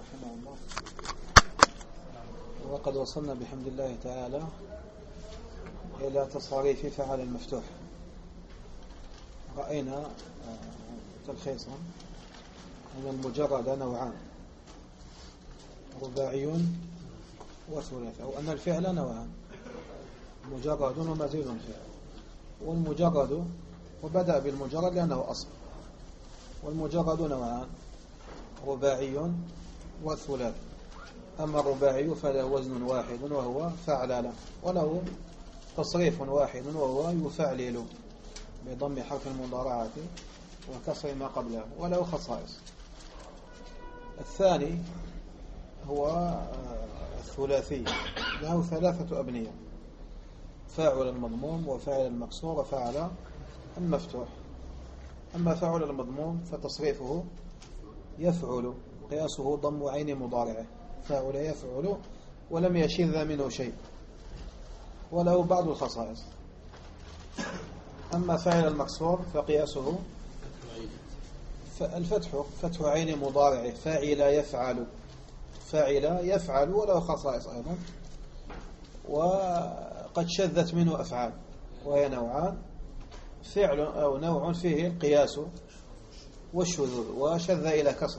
رحمه الله. وقد وصلنا بحمد الله تعالى إلى تصاريف فعل المفتوح. رأينا تلخيصا أن المجرد نوعان، رباعي وثلاثي، أو أن الفعل نوعان، مجرد ومزيد فعل. والمجرد، وبدأ بالمجرد لأنه أصل، والمجرد نوعان، رباعي وثلاثي. أما الرباعي فله وزن واحد وهو فعلل، وله تصريف واحد وهو يفعلل بضم حرف المضارعة وكسر ما قبله، وله خصائص. الثاني هو الثلاثي، له ثلاثة أبنية: فاعل المضموم وفاعل المكسور وفاعل المفتوح. أما فاعل المضموم فتصريفه يفعل، قياسه ضم عين مضارعه، فاعل يفعل ولم يشذ منه شيء، وله بعض الخصائص. أما فاعل المكسور فقياسه الفتح، فتح عين مضارعه، فاعل يفعل، فاعل يفعل، وله خصائص أيضا. وقد شذت منه أفعال، وهي نوعان: فعل أو نوع فيه القياس والشذوذ وشذ إلى كسر،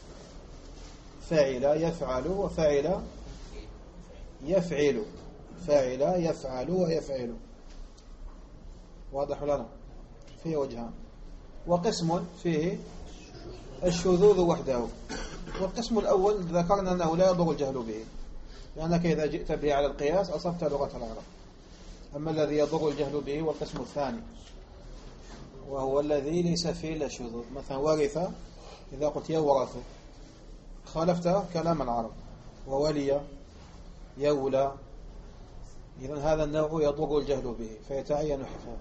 فاعل يفعل وفاعل يفعل، فاعل يفعل ويفعل. واضح ولا لا؟ فيه وجهان. وقسم فيه الشذوذ وحده. والقسم الأول ذكرنا أنه لا يضر الجهل به، لأنك إذا جئت به على القياس أصبت لغة العرب. أما الذي يضر الجهل به والقسم الثاني، وهو الذي ليس فيه إلا شذوذ. مثلا ورث، إذا قلت يورث خالفت كلام العرب. وولي، يولى، إذن هذا النوع يضر الجهل به فيتعين حفظه.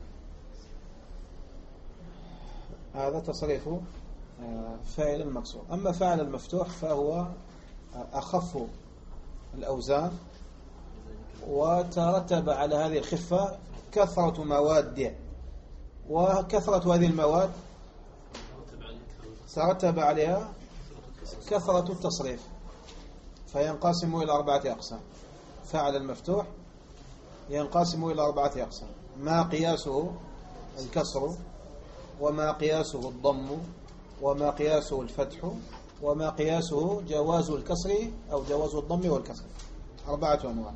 هذا تصريف فاعل المكسور. أما فاعل المفتوح فهو أخف الأوزان، وترتب على هذه الخفة كثرة مواد، وكثرة هذه المواد ترتب عليها كثرة التصريف، فينقسم إلى 4 أقسام. فاعل المفتوح ينقسم إلى 4 أقسام: ما قياسه الكسر، وما قياسه الضم، وما قياسه الفتح، وما قياسه جواز الكسر أو جواز الضم والكسر. 4 أنواع.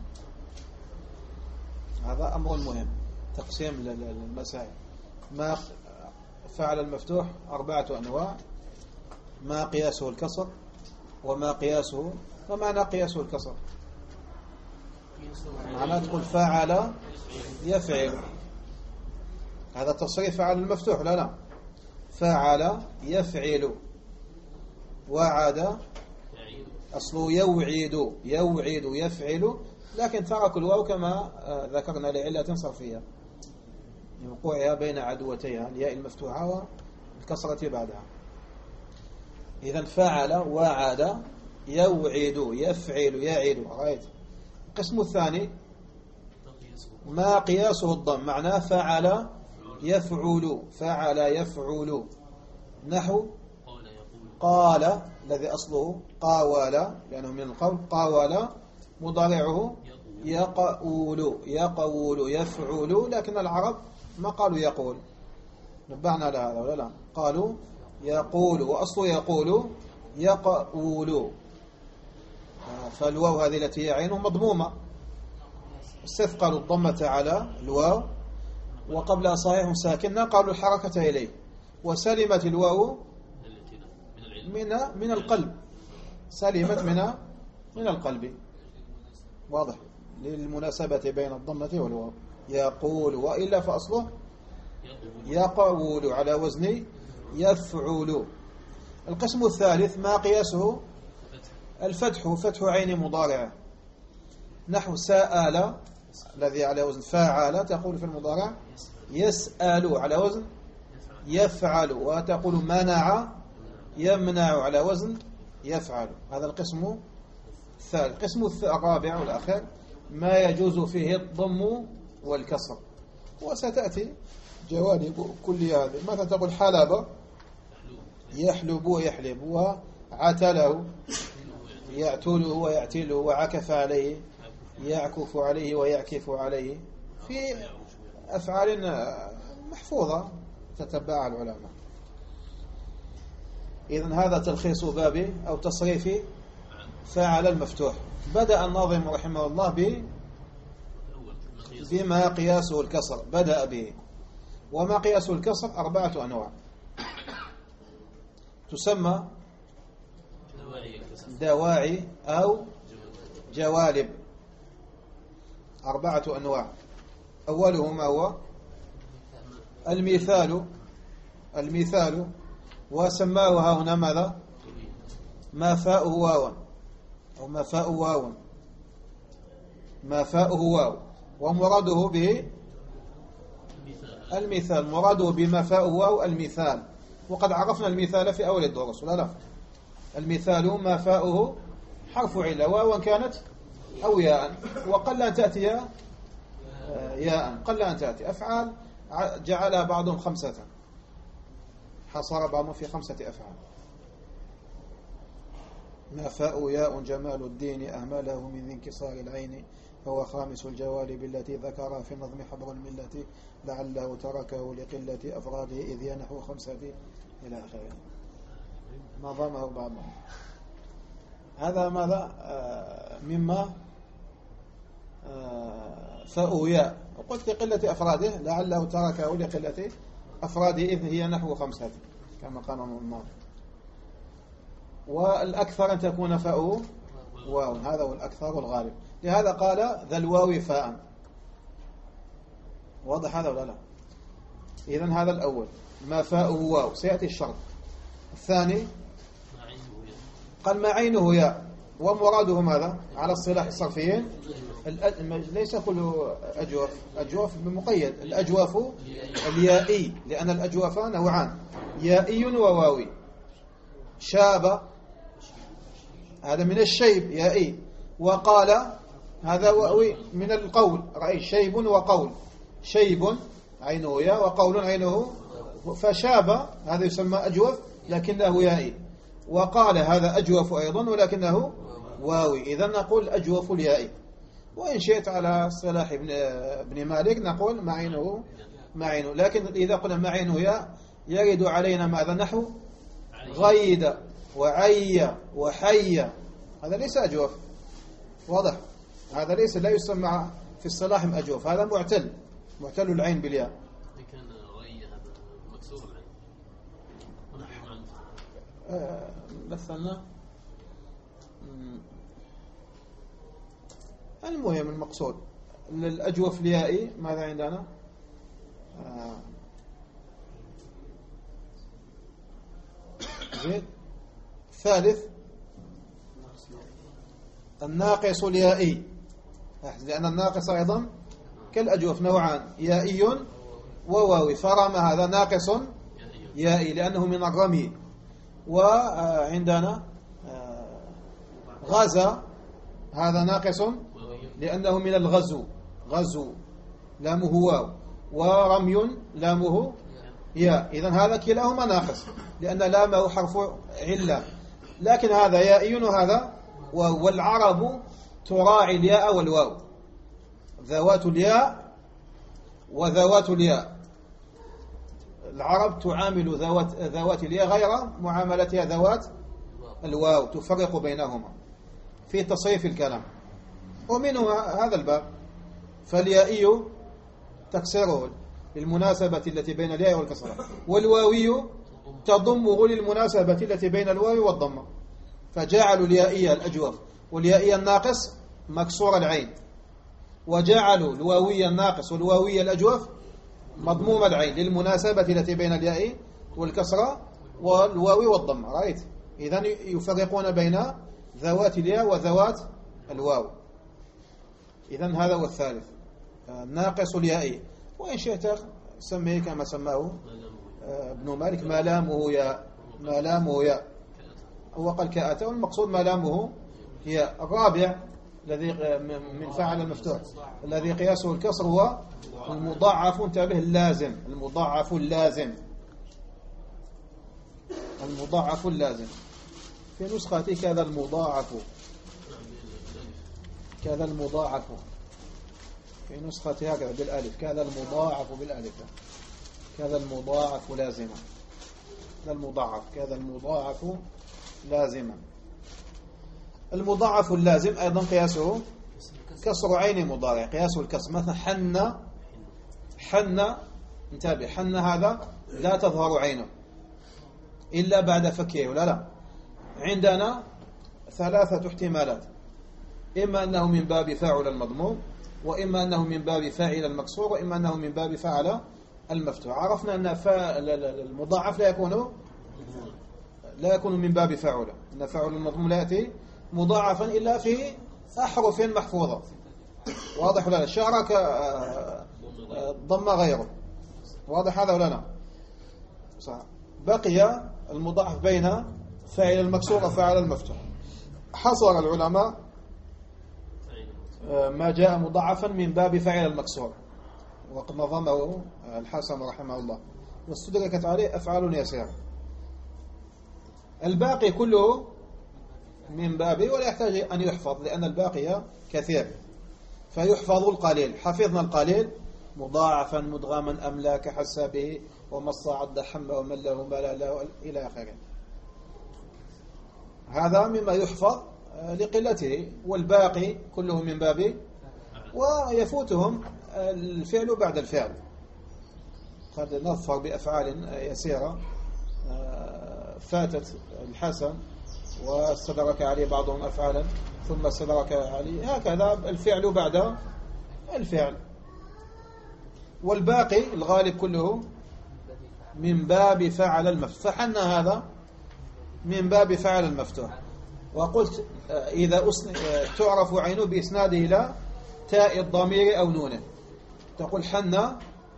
هذا أمر مهم، تقسيم للمسائل. ما فعل المفتوح 4 أنواع: ما قياسه الكسر، وما قياسه. ومعنى قياسه الكسر معناه تقول فعل يفعل، هذا تصريف فعل المفتوح. لا فعل يفعل، وعد أصله يوعد، يوعد يفعل، لكن ترك الواو كما ذكرنا لعلة صرفية وقوعها بين عدوتيها، الياء المفتوحة والكسرة بعدها. إذن فعل وعد يوعد يفعل يعد. رأيت؟ القسم الثاني ما قياسه الضم، معناه فعل يفعل، فعل يفعل. نحو قال، الذي أصله قاول لأنه من القول، قاول مضارعه يقول، يقول يفعل، لكن العرب ما قالوا يقول، نبهنا على هذا ولا لا؟ قالوا يقول، وأصله يقول يقول. فالواو هذه التي هي عينه مضمومة، استثقلوا الضمة على الواو، وقبلها صحيح ساكنة قالوا الحركة إليه، وسلمت الواو من القلب، سلمت من القلب. واضح؟ للمناسبة بين الضمة والواو. يقول، وإلا فأصله يقول على وزن يفعل. القسم الثالث ما قياسه الفتح، فتح عين مضارعة. نحو سأل، الذي على وزن فاعل، تقول في المضارع يسأل على وزن يفعل، وتقول منع يمنع على وزن يفعل. هذا القسم الثالث. القسم الرابع والأخير ما يجوز فيه الضم والكسر، وستأتي جوانب كل هذه. مثلا تقول حلب يحلب ويحلب، وعتله يعتله ويعتله وعكف عليه، يعكف عليه ويعكف عليه، في أفعال محفوظة تتبعها العلماء. إذن هذا تلخيص باب أو تصريف فعل المفتوح. بدأ الناظم رحمه الله بما قياسه الكسر، بدأ به. وما قياسه الكسر 4 أنواع تسمى دواعي أو جوالب، 4 أنواع. أوله ما هو المثال، وسماه هنا ماذا؟ ما فاؤه واو أو ما فاؤه واو، ما فاؤه واو، ومراده به المثال، مراده بما فاؤه واو المثال. وقد عرفنا المثال في أول الدروس ولا لا؟ المثال ما فاؤه حرف علة، واو كانت أو ياء، وقل أن تأتي ياء، قل أن تأتي. أفعال جعلها بعضهم 5، حصر بعضهم في 5 أفعال. ما فاء ياء جمال الدين أهمله من ذي انكسار العين، هو خامس الجوالب التي ذكرها في نظم حبر الملة، لعله تركه لقلة أفراده إذ ينحو 5 إلى آخره. نظمه بعضهم. هذا ماذا؟ مما فاء ياء، وقلت لقلة أفراده، لعله تركه لقلة أفراده إذ هي نحو 5 كما قال الناظم. والأكثر أن تكون فاؤه واو، هذا هو الأكثر والغالب. لهذا قال ذا الواو فاء. واضح هذا ولا لا؟ إذن هذا الأول ما فاؤه واو، سيأتي الشرط. الثاني قال ما عينه ياء، ومراده ماذا على الصلاح الصرفيين؟ ليس كل أجواف بمقيد، الأجواف اليائي، لأن الأجواف نوعان، يائي وواوي. شاب هذا من الشيب يائي، وقال هذا واوي من القول، رأي شيب وقول، شيب عينه ياء وقول عينه، فشاب هذا يسمى أجوف لكنه يائي، وقال هذا أجوف أيضا ولكنه واوي. إذا نقول أجوف اليائي. وإن شئت على صلاح ابن مالك نقول معينه، لكن إذا قلنا معينه ياء يرد علينا ماذا؟ نحو غيد وعي وحي، هذا ليس أجوف. واضح؟ هذا ليس، لا يسمى في الصلاح أجوف، هذا معتل العين بالياء. كان غي هذا مكسور العين. مثلنا المهم المقصود الأجوف اليائي ماذا عندنا؟ زين. ثالث الناقص اليائي، لأن الناقص أيضا كالأجوف نوعان، يائي وواوي، فرم هذا ناقص يائي لأنه من الرمي. وعندنا غزا هذا ناقص لأنه من الغزو، غزو لامه واو، ورمي لامه ياء. إذن هذا كلاهما ناقص لأن لامه حرف علة، لكن هذا يائي وهذا واو. والعرب تراعي الياء والواو، ذوات الياء وذوات الياء. العرب تعامل ذوات الياء غير معاملتها ذوات الواو، تفرق بينهما في تصريف الكلام. ومنه هذا الباب، فاليائي تكسره للمناسبة التي بين الياء والكسرة، والواوي تضمه للمناسبة التي بين الواو والضمة، فجعلوا اليائية الأجوف واليائية الناقص مكسور العين، وجعلوا الواوية الناقص والواوية الأجوف مضموم العين للمناسبة التي بين الياء والكسرة والواو والضمة. رأيت؟ إذن يفرقون بين ذوات الياء وذوات الواو. إذن هذا هو الثالث، ناقص الياء. وإن شئت سميه كما سماه ابن مالك ما لامه ياء، ما لامه ياء، هو قال كأتى، والمقصود ما لامه ياء. الرابع الذي من فعل المفتوح الذي قياسه الكسر هو المضاعف، انتبه، اللازم، المضاعف اللازم، المضاعف اللازم. في نسختي كذا المضاعف، كذا المضاعف في نسختي هكذا بالالف، كذا المضاعف بالالف، كذا المضاعف لازما، كذا المضاعف، كذا المضاعف لازما. المضاعف اللازم أيضا قياسه كسر عين مضارع، قياسه الكسر. مثلا حن، حن، انتبه، حن هذا لا تظهر عينه إلا بعد فكيه، ولا لا؟ عندنا ثلاثة احتمالات، إما أنه من باب فاعل المضموم، وإما أنه من باب فاعل المكسور، وإما أنه من باب فاعل المفتوح. عرفنا أن المضاعف لا يكون من باب فاعل، أن فاعل المضموم لا يأتي مضاعفا إلا في أحرف محفوظة، واضح ولا لا؟ شارك ضم غيره، واضح هذا ولا لا؟ صح. بقي المضاعف بين فاعل المكسور وفاعل المفتوح. حصر العلماء ما جاء مضاعفا من باب فاعل المكسور، وقد نظمه الحسن رحمه الله، واستدركت عليه أفعال يسيرة. الباقي كله من بابه ولا يحتاج أن يحفظ، لأن الباقي كثير، فيحفظ القليل. حفظنا القليل: مضاعفا مدغما أملاك حسابه ومص عد حمه ومن له ما لا له إلى آخره. هذا مما يحفظ لقلته، والباقي كله من بابه، ويفوتهم الفعل بعد الفعل. قد نظفر بأفعال يسيرة فاتت الحسن واستدرك عليه بعضهم أفعالا ثم استدرك عليه، هكذا الفعل بعد الفعل. والباقي الغالب كله من باب فعل المفتوح، فحن هذا من باب فعل المفتوح. وقلت إذا تعرف عينه بإسناده إلى تاء الضمير أو نونه، تقول حن،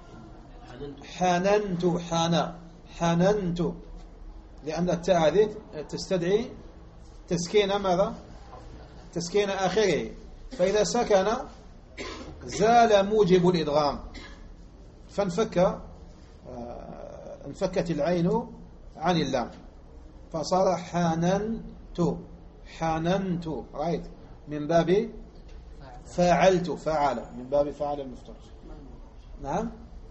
حننت، حننت، لأن التاء هذه تستدعي تسكين ماذا؟ تسكين آخره، فإذا سكن زال موجب الإدغام، انفكت العين عن اللام، فصار حننت، حننت، رأيت؟ من باب فاعلت، فعل، من باب فعل المفتوح. نعم،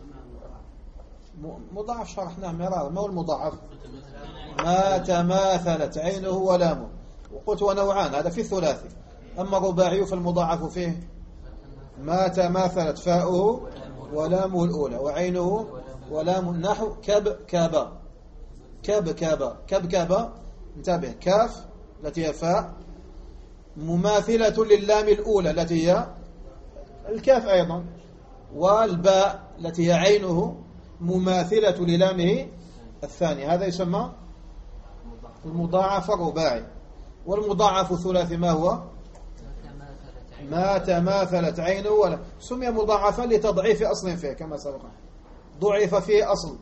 مضاعف شرحناه مرارا. ما هو المضاعف؟ ما تماثلت عينه ولامه، وقلت ونوعان، هذا في الثلاثي. أما الرباعي فالمضاعف فيه ما تماثلت فاؤه ولامه الأولى وعينه ولام، نحو كب كابا، كب كابا، كب كابا، انتبه، كاف التي هي فاء مماثلة لللام الأولى التي هي الكاف أيضا، والباء التي هي عينه مماثلة للامه الثاني، هذا يسمى المضاعف الرباعي. والمضاعف الثلاثي ما هو؟ ما تماثلت عينه ولا، سمي مضاعفا لتضعيف أصل فيه كما سبق، ضعف فيه أصل.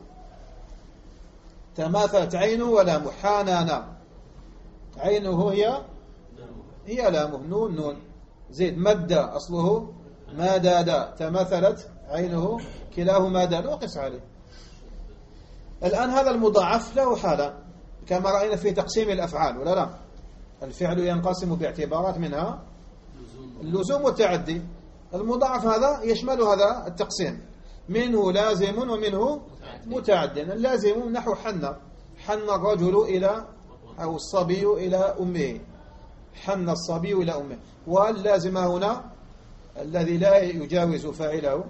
تماثلت عينه ولا محانانا، عينه هي لامه، نون نون زيد، مد أصله ما دادا، تماثلت عينه كلاهما دال، وقس عليه. الآن هذا المضاعف له حالة كما رأينا في تقسيم الأفعال، ولا لا؟ الفعل ينقسم باعتبارات، منها اللزوم والتعدي. المضاعف هذا يشمل هذا التقسيم، منه لازم ومنه متعد. اللازم نحو حن، حن الرجل إلى، أو الصبي إلى أمه، حن الصبي إلى أمه. واللازم هنا الذي لا يجاوز فاعله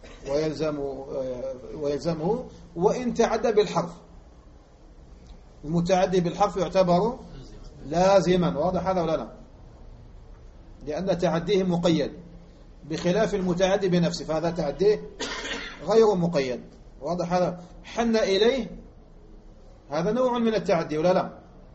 ويلزمه وإن تعدى بالحرف. المتعدي بالحرف يعتبر لازما، واضح هذا ولا لا؟ لأن تعديه مقيد، بخلاف المتعدي بنفسه، فهذا تعديه غير مقيد، واضح هذا؟ حن إليه هذا نوع من التعدي ولا لا؟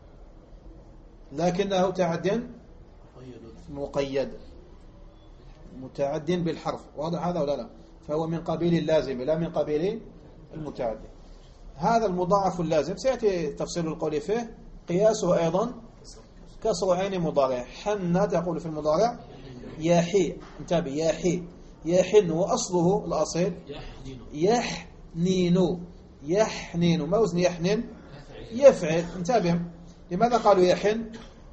لكنه تعد مقيد، متعد بالحرف، واضح هذا ولا لا؟ فهو من قبيل اللازم لا من قبيل المتعدي. هذا المضاعف اللازم سيأتي تفصيل القول فيه. قياسه أيضا كسر عين مضارع، حن تقول في المضارع يحي، انتبه، يحي، يحن، وأصله الأصيل يحنين، يحنين، ما وزن يحنن؟ يفعل، انتبه. لماذا قالوا يحن؟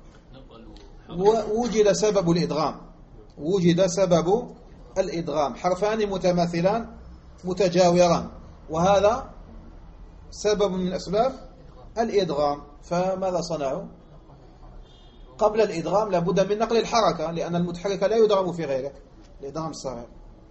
وجد سبب الإدغام، وجد سبب الإدغام، حرفان متماثلان متجاوران، وهذا سبب من أسباب الإدغام. فماذا صنعوا؟ قبل الإدغام لابد من نقل الحركة، لأن المتحرك لا يدغم في غيره، الإدغام الصغير.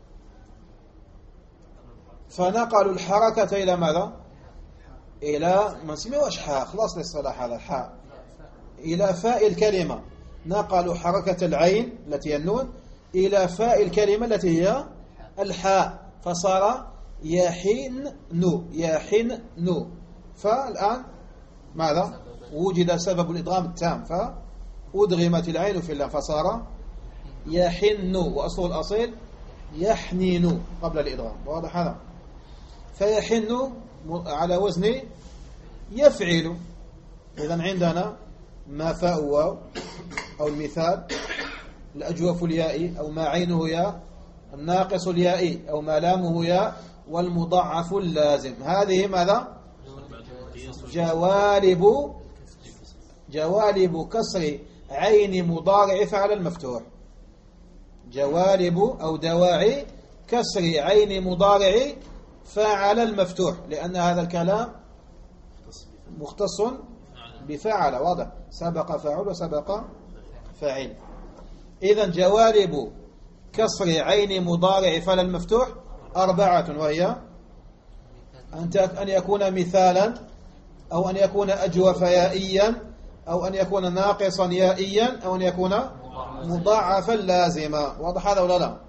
فنقلوا الحركة إلى ماذا؟ إلى ما نسميهوش حاء، خلاص الاصطلاح هذا الحاء، إلى فاء الكلمة. نقلوا حركة العين التي هي النون إلى فاء الكلمة التي هي الحاء، فصار يحن يحن. فالآن ماذا؟ وجد سبب الإدغام التام، فأدغمت العين في اللام فصار يحن، وأصله الأصيل يحنين قبل الإدغام. واضح هذا؟ فيحن على وزن يفعل. إذن عندنا ما فاء واو أو المثال، الأجوف الياء أو ما عينه ياء، الناقص الياء أو ما لامه ياء، والمضعف اللازم. هذه ماذا؟ جوالب كسر عين مضارع فعل المفتوح. جوالب أو دواعي كسر عين مضارع فعل المفتوح، لأن هذا الكلام مختص بفعل. واضح؟ سبق فاعل وسبق فاعل. إذن جوالب كسر عين مضارع فعل المفتوح 4، وهي أن يكون مثالا، أو أن يكون أجوف يائيا، أو أن يكون ناقصا يائيا، أو أن يكون مضاعفا لازما. واضح هذا ولا لا؟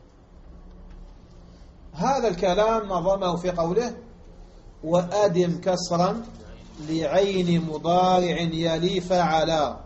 هذا الكلام نظمه في قوله: وأدم كسرا لعين مضارع يلي فعلا.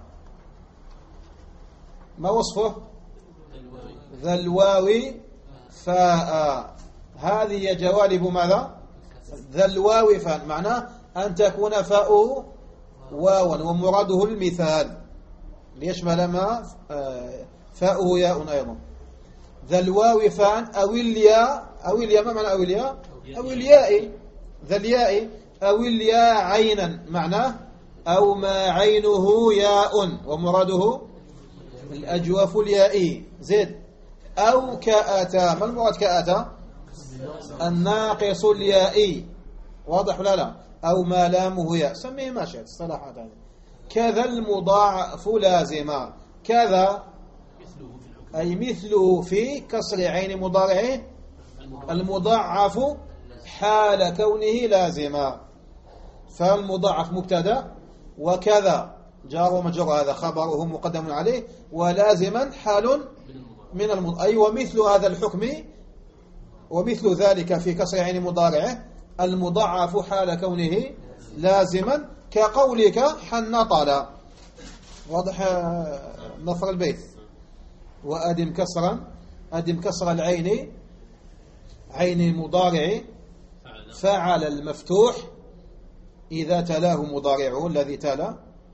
ما وصفه؟ ذا الواو فاء. هذه جوالب ماذا؟ ذا الواو فاء، معناه أن تكون فاء واوا، ومراده المثال ليشمل ما فاءه ياء أيضا. ذا الواو فاء أو الياء، أو الياء. ما معنى أو الياء؟ أو الياء، ذا الياء أو الياء عينا، معناه أو ما عينه ياء ومراده الأجوف الياء. زد أو كأتا. ما المراد كأتا؟ الناقص الياء. واضح ولا لا؟ أو ما لامه ياء، سميه ما شئت، الصلاحات هذه. كذا المضاعف لازما. كذا أي مثله في كسر عين مضارعه المضاعف حال كونه لازما. فالمضاعف مبتدا، وكذا جار ومجرور، هذا خبره مقدم عليه، ولازما حال من أي ومثل هذا الحكم، ومثل ذلك في كسر عين مضارعه المضاعف حال كونه لازما، كقولك حنطل. واضح نصر البيت؟ وأدم كسرا، أدم كسر العين، عين مضارع فعل المفتوح إذا تلاه مضارعه الذي تلا،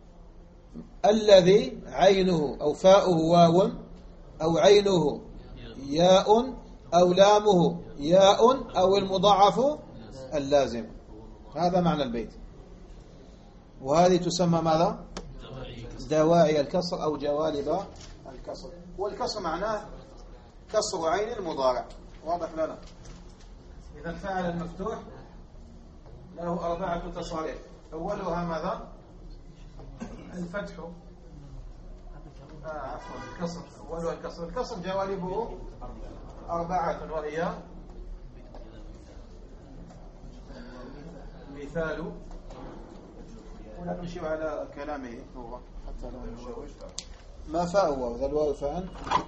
الذي عينه أو فاؤه واو، أو عينه ياء، أو لامه ياء، أو المضاعف اللازم. هذا معنى البيت. وهذه تسمى ماذا؟ دواعي الكسر أو جوالب الكسر. والكسر معناه كسر عين المضارع. واضح لنا؟ إذا فعل المفتوح له 4 تصاريف. أولها ماذا؟ الفتح. عفوا الكسر. أولها الكسر. الكسر جوالبه 4، وهي مثال، ولا نمشي على كلامه هو حتى لا نشوش. ما فاء واو، ذا الواو فاء.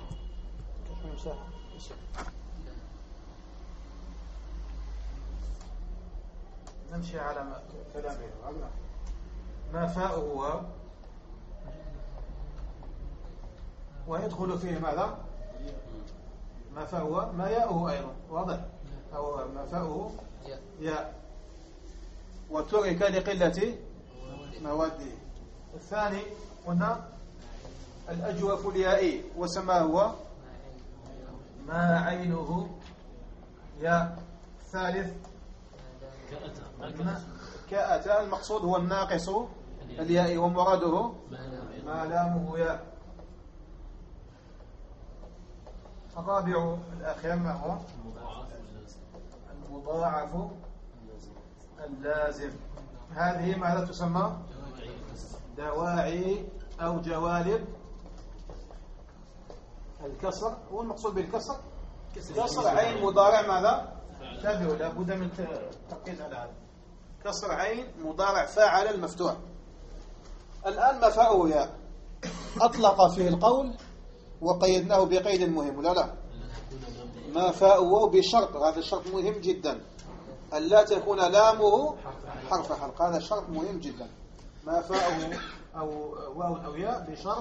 نمشي على كلامه. ما فاء واو، ويدخل فيه ماذا؟ ما فاء ما ياؤه أيضا. واضح؟ أو ما فاءه ياء، وترك لقلة مواده. الثاني قلنا الأجوف اليائي، وسماه هو ما عينه ياء. الثالث كأتا. المقصود هو الناقص الياء ومراده ما لامه ياء. الرابع الأخير ما هو؟ المضاعف اللازم. هذه ماذا تسمى؟ دواعي أو جوالب الكسر. والمقصود بالكسر كسر عين مضارع ماذا؟ تابعوا، لا بد من التركيز على هذا. كسر عين مضارع فاعل المفتوح. الآن ما فاؤه ياء أطلق فيه القول وقيدناه بقيد مهم، لا ما فاؤه بشرط، هذا الشرط مهم جدا، ألا تكون لامه حرف حلق. هذا شرط مهم جدا. ما فاؤه أو واو أو ياء بشرط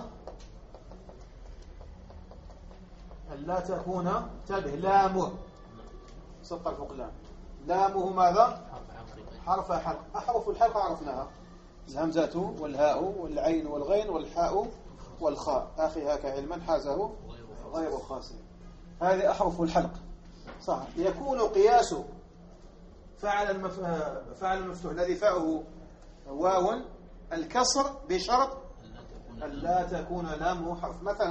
ألا تكون تبه لامه سطر فوق لام. لامه ماذا؟ حرف حلق. أحرف الحلق عرفناها: الهمزة والهاء والعين والغين والحاء والخاء. أخي هاك علما حازه غير خاسر. هذه أحرف الحلق صح. يكون قياس فعل المفتوح الذي فاؤه واو الكسر بشرط ألا تكون لامه حرف. مثلا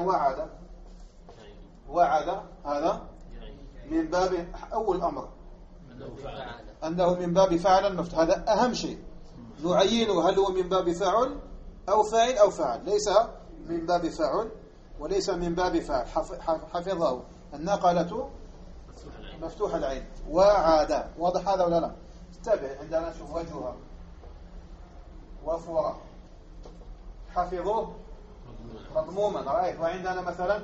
وعد هذا من باب أول أمر أنه من باب فعل المفتوح. هذا أهم شيء نعينه، هل هو من باب فعل أو فاعل أو فعل. ليس من باب فعل وليس من باب فعل. حفظه النقلة مفتوح العين. وعاد. واضح هذا ولا لا؟ استبع عندنا نشوف وجهها وفورا. حفظوه مضموما رأيت. وعندنا مثلا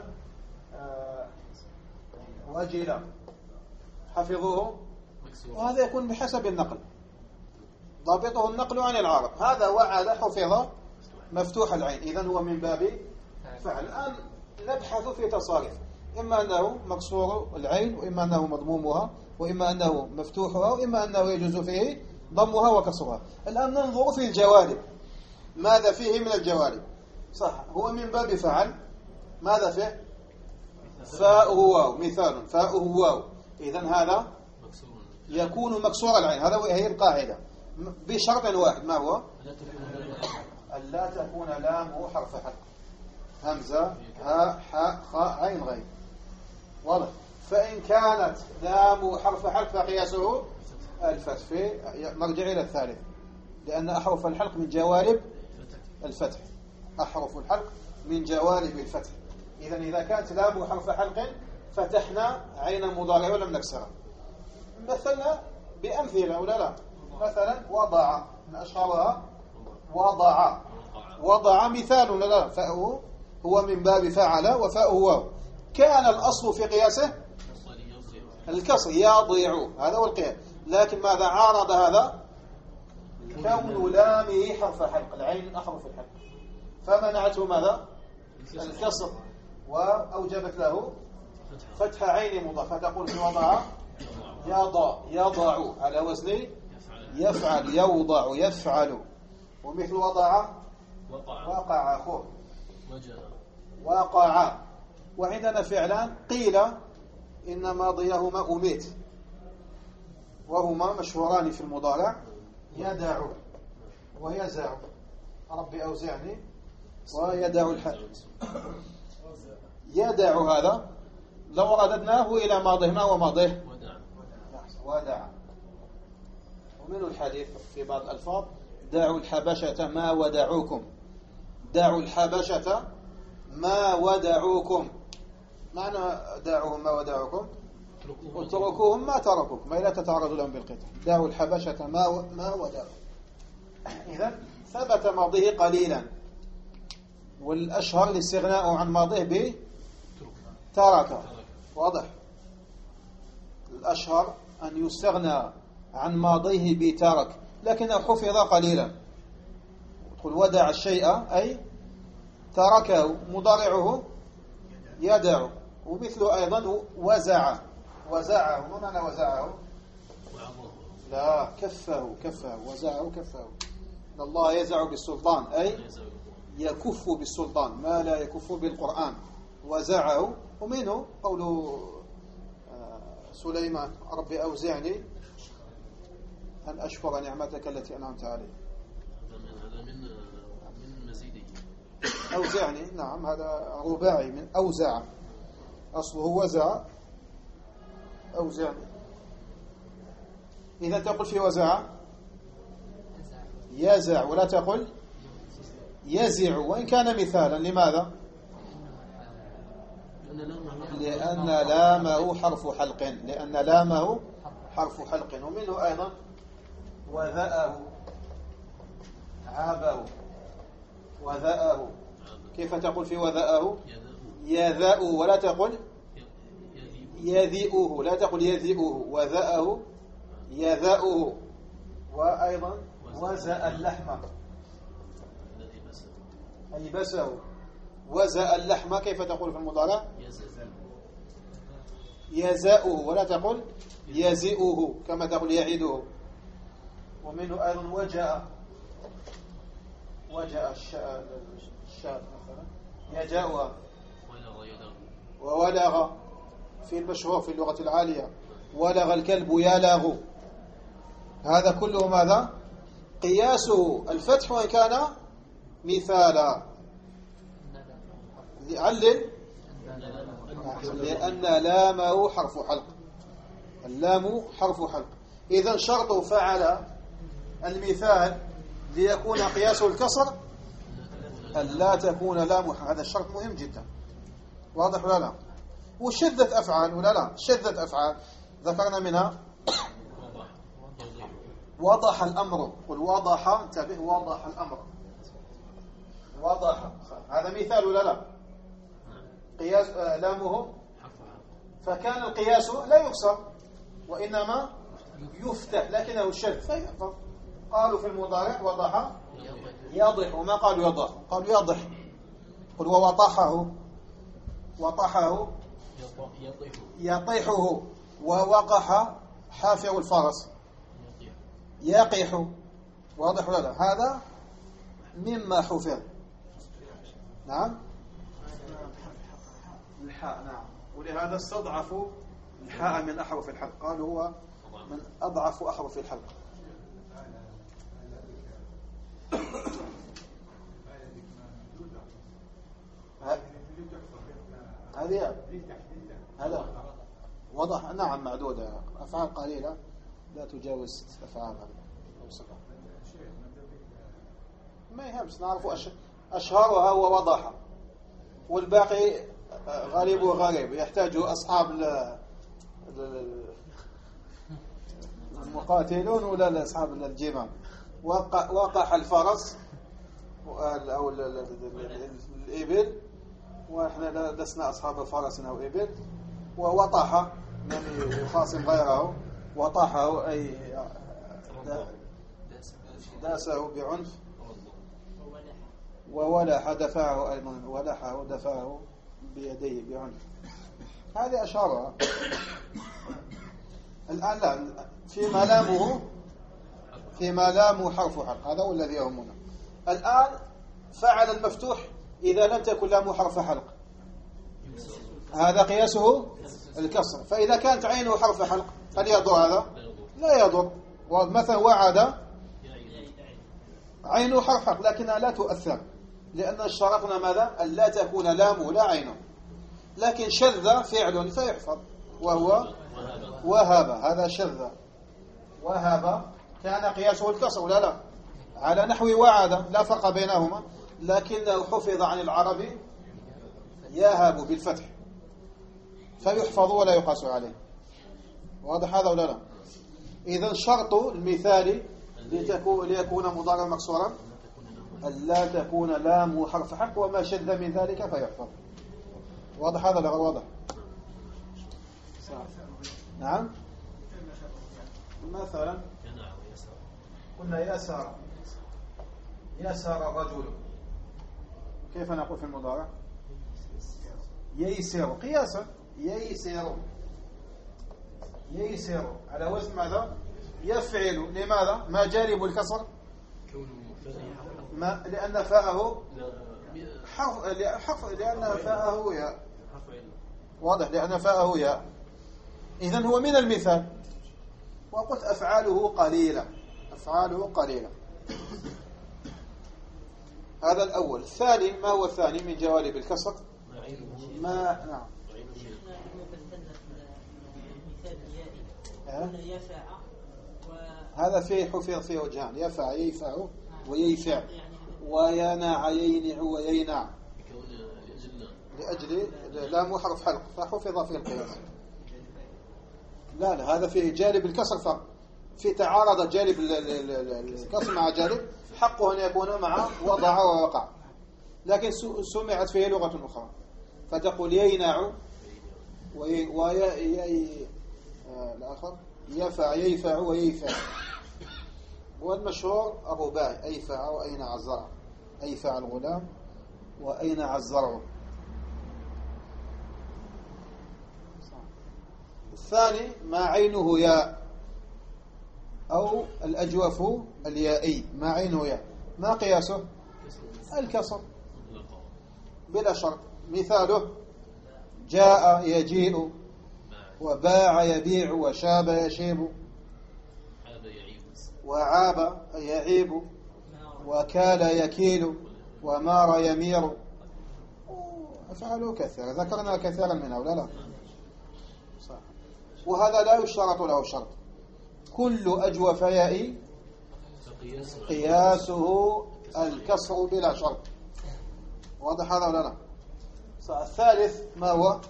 وجلا حفظوه، وهذا يكون بحسب النقل، ضابطه النقل عن العرب. هذا وعد حفظ مفتوح العين، إذن هو من باب فعل. الآن نبحث في تصاريف، إما أنه مكسور العين، وإما أنه مضمومها، وإما أنه مفتوحها، وإما أنه يجوز فيه ضمها وكسرها. الآن ننظر في الجوالب، ماذا فيه من الجوالب؟ صح، هو من باب فعل. ماذا فيه؟ فاؤه واو. مثال: فاؤه واو. إذن هذا يكون مكسور العين. هذا هي القاعدة بشرط واحد، ما هو؟ ألا تكون لامه حرف حلق. همزة هاء حاء خاء عين غين. واضح. فإن كانت لامه حرف حلق فقياسه الفتح. نرجع إلى الثالث، لأن أحرف الحلق من جوالب الفتح. أحرف الحلق من جوالب الفتح. إذا كانت لامه حرف حلق فتحنا عين مضارع ولم نكسرها. مثلنا بأمثلة ولا لا؟ مثلا وضع من أشهرها وضع مثال ولا لا؟ فاؤه هو من باب فعل وفاؤه واو. كان الأصل في قياسه الكسر يضيع، هذا هو القياس. لكن ماذا عارض هذا؟ كون لامه حرف حلق، العين أحرف الحلق، فمنعته ماذا؟ الكسر، وأوجبت له فتح عين مضاف. فتقول في وضع يضع على وزن يفعل، يوضع يفعل. ومثل وضع وقع، خذ وقع. وعندنا فعلان قيل إن ماضيهما أميت، وهما مشهوران في المضارع: يدع ويزع. ربي أوزعني. ويدع يدع هذا لو رددناه إلى ماضيه، ما هو ماضيه؟ ودع. ومن الحديث في بعض الألفاظ: دعوا الحبشة ما ودعوكم. دعوا الحبشة ما ودعوكم. معنى دعوهم ما ودعوكم اتركوهم ما تركوكم، أي لا تتعرضوا لهم بالقتال. دعوا الحبشة ما ودعوكم. إذن ثبت ماضيه قليلا، والأشهر الاستغناء عن ماضيه بترك. واضح. الأشهر أن يستغنى عن ماضيه بترك، لكنه حفظ قليلا. تقول ودع الشيء أي تركه. مضارعه يدع. ومثله أيضا وزعه. ما معنى وزعه؟ لا، كفه. وزعه كفه. إن الله يزع بالسلطان أي يكف بالسلطان ما لا يكف بالقرآن. وزعه. ومنه قول سليمان: ربي أوزعني أن أشكر نعمتك التي أنعمت علي. هذا من أوزعني، نعم هذا رباعي من أوزع، أصله وزع أوزعني. إذا تقول في وزع يزع، ولا تقل يزع وإن كان مثالا. لماذا؟ لأن لامه حرف حلق، لأن لامه حرف حلق. ومنه أيضا وذأه، عابه، وذأه. كيف تقول في وذأه؟ يذأ، ولا تقل يذئه، لا تقل يذئه. وذأه يذأه. وأيضا وزأ اللحم، أي بسه. وزأ اللحم كيف تقول في المضارع؟ يزأه، ولا تقل يزئه كما تقول يعيده. ومنه أيضا وجاء الشاب مثلا يجاء. وولغ في المشهور في اللغة العالية، ولغ الكلب يلغ. هذا كله ماذا؟ قياس الفتح وإن كان مثالا. علل لأن لامه حرف حلق، اللام حرف حلق. إذا شرط فعل المثال ليكون قياسه الكسر ألا تكون لام، هذا الشرط مهم جدا. واضح ولا لا؟ وشدة أفعال ولا لا؟ شدة أفعال ذكرنا منها وضح الأمر. قل وضح، انتبه، وضح الأمر، وضح. هذا مثال ولا لا؟ قياس لامه، فكان القياس لا يكسر وإنما يفتح، لكنه شد فيحفظ. قالوا في المضارع وضح يضح، وما قالوا يضح، قالوا يضح. قل ووضحه، وطحه يطيحه. ووقح حافر الفرس يقح. واضح ولا لا؟ هذا مما حفظ. نعم الحاء، نعم. ولهذا استضعفوا الحاء من أحرف الحلق، قالوا هو من أضعف أحرف الحلق. هذا وضح، نعم، معدودة، أفعال قليلة لا تجاوز 6 أفعال أو 7. ما يهمش، نعرف أشهرها هو وضح، والباقي غريب وغريب يحتاج أصحاب المقاتلون ولا أصحاب الجمام. وقح الفرس أو الإبل، ونحن لسنا أصحاب فرس أو إبل. ووطح من يخاصم غيره، وطحه أي داسه بعنف. وولح دفعه أيضا، ولحه دفعه بيديه بعنف. هذه أشهرها. الآن لا، فيما لامه حرف حلق، هذا هو الذي يهمنا. الآن فعل المفتوح إذا لم تكن لامه حرف حلق هذا قياسه الكسر. فإذا كانت عينه حرف حلق هل يضر هذا؟ لا يضر. مثلا وعد عينه حرف حلق لكنها لا تؤثر، لأن اشترطنا ماذا؟ أن لا تكون لامه لا عينه. لكن شذ فعل فيحفظ، وهو وهب. هذا شذ وهب كان قياسه الكسر ولا لا؟ على نحو وعد، لا فرق بينهما، لكنه حفظ عن العرب يهب بالفتح فيحفظ ولا يقاس عليه. واضح هذا ولا لا؟ إذن شرط المثال ليكون مضارعا مكسورا ألا تكون لام حرف حق، وما شذ من ذلك فيحفظ. واضح هذا ولا غير واضح؟ نعم. مثلا قلنا يسار الرجل، كيف نقول في المضارع؟ ييسر، قياسا ييسر على وزن ماذا؟ يفعل. لماذا؟ ما جانب الكسر؟ لأن فاءه حرف، لأن فاءه ياء. واضح، لأن فاءه ياء. إذن هو من المثال. وقلت أفعاله قليلة، هذا الأول. الثاني، ما هو الثاني من جوانب الكسر؟ ما نعم شيخنا المثلث مثال اليائي يفع هذا فيه حفظ فيه وجهان، يفع ييفع وييفع وينع يينع ويينع لأجل لا مو حرف حلق فحفظ فيه القياس. لا هذا فيه جانب الكسر فقط، في تعارض جانب الكسر مع جانب حقه أن يكون مع وضع ووقع، لكن سمعت فيه لغة أخرى فتقول يينع الآخر يفع ييفع وييفع. والمشهور الرباعي أيفع وأينع الزرع، أيفع الغلام وأينع الزرع. الثاني ما عينه ياء أو الأجوف اليائي، ما عينه ياء، ما قياسه؟ الكسر بلا شرط. مثاله جاء يجيء وباع يبيع وشاب يشيب وعاب يعيب وكال يكيل ومار يمير. أفعله كثيرا، ذكرنا كثيرا منها ولا لا؟ صح. وهذا لا يشترط له شرط، كل أجوف ياء قياسه الكسر بلا شرط. واضح هذا ولا لا؟ صح. الثالث ما هو؟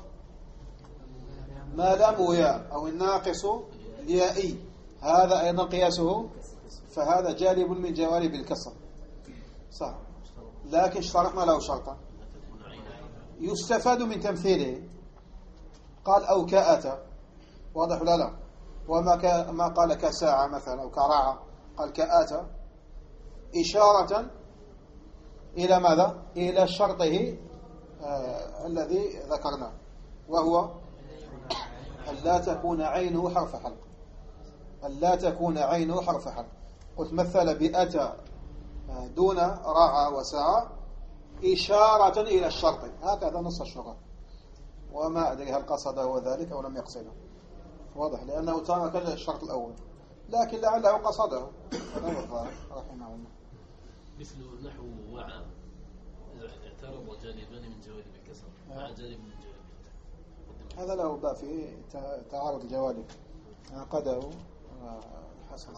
ما لم ياء أو الناقص اليائي، هذا أيضا قياسه، فهذا جانب من جوانب الكسر صح، لكن اشترطنا له شرطا يستفاد من تمثيله. قال أو كأتى، واضح ولا لا؟ وما ما قال كساعة مثلا أو كراعة، قال كأتى إشارة إلى ماذا؟ إلى شرطه الذي ذكرناه، وهو ألا تكون عينه حرف حلق، ألا تكون عينه حرف حلق. قلت مثل بأتى دون رعى وسعى إشارة إلى الشرط، هكذا نص الشرط. وما أدري هل قصده ذلك أو لم يقصده، واضح، لأنه ترك الشرط الأول، لكن لعله قصده رحمه الله. مثل نحو وعى اعترض جانبان من جوانب الكسر مع جانب من جوانب هذا له باب في تعارض الجوانب عقده حسن.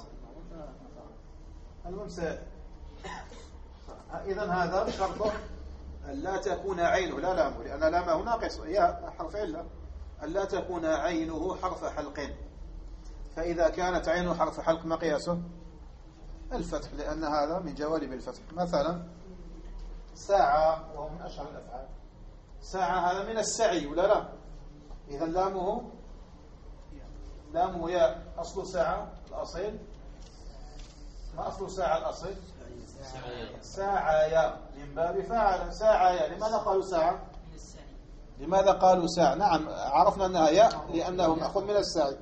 المهم إذن هذا شرطه ألا تكون عينه، لا لامه، لأن لامه ناقص يا حرف علة، ألا تكون عينه حرف حلق. فإذا كانت عينه حرف حلق ما قياسه؟ الفتح، لأن هذا من جوانب الفتح. مثلا ساعة، وهو من أشهر الأفعال، ساعة هذا من السعي ولا لا؟ إذا لامه يا أصل ساعة الأصيل، ما أصل ساعة الأصيل؟ ساعة من باب فاعل، ساعة. لماذا قالوا ساعة؟ لماذا قالوا ساعة؟ نعم عرفنا أنها ياء لأنه مأخذ من الساعي.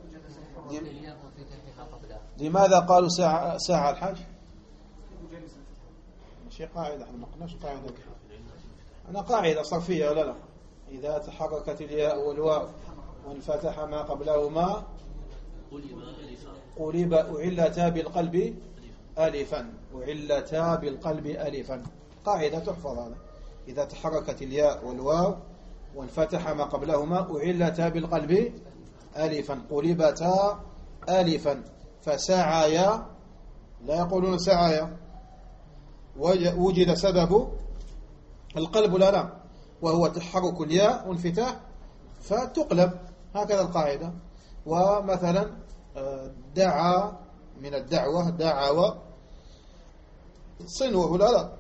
لماذا قالوا ساعة الحاج؟ شيء قاعدة، احنا ما قلناش قاعدة، أنا قاعدة صرفية ولا لا؟ إذا تحركت الياء والواو وانفتح ما قبلهما قلب أعلتا بالقلب ألفا، أعلتا بالقلب ألفا، قاعدة تحفظ هذا. إذا تحركت الياء والواو وانفتح ما قبلهما أعلتا بالقلب ألفا، قلبتا ألفا. فسعايا لا يقولون سعايا، وجد سبب القلب لا، وهو تحرك الياء وانفتاح فتقلب، هكذا القاعدة. ومثلا دعا من الدعوة، دعوة صنوه لا،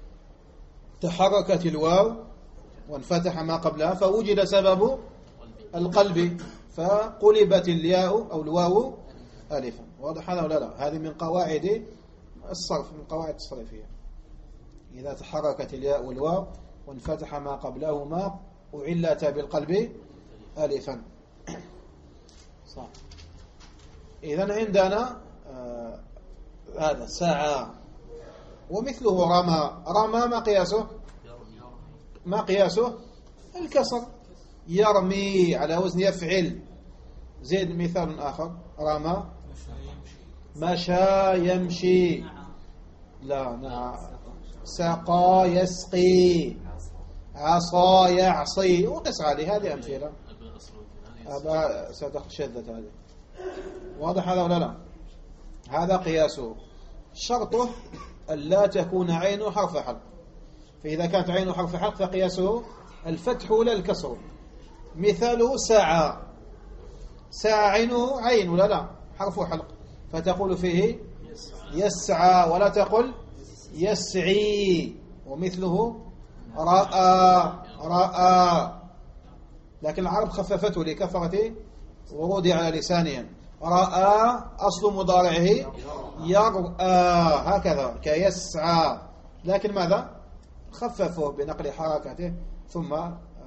تحركت الواو وانفتح ما قبلها فوجد سبب القلب فقلبت الياء أو الواو ألفا. واضح هذا ولا لا؟ هذه من قواعد الصرف، من قواعد الصرفية. إذا تحركت الياء والواو وانفتح ما قبلهما أعلتا بالقلب ألفا. صح. إذن عندنا هذا ساعة. ومثله رمى، رمى ما قياسه؟ ما قياسه؟ الكسر. يرمي على وزن يفعل. زيد مثال آخر، رمى مشى يمشي، لا سقى يسقي، عصى يعصي، وقس عليه. هذه أمثلة. أبا ستدخل شدة هذه. واضح هذا ولا لا؟ هذا قياسه. شرطه ألا تكون عينه حرف حلق، فإذا كانت عينه حرف حلق فقياسه الفتح ولا الكسر. مثاله ساعة، ساعة عينه عين ولا لا؟ حرف حلق، فتقول فيه يسعى ولا تقل يسعي. ومثله رأى، رأى، لكن العرب خففته لكثرة ورود على لسانهم. رأى أصل مضارعه يرأى، هكذا كيسعى، لكن ماذا؟ خففه بنقل حركته ثم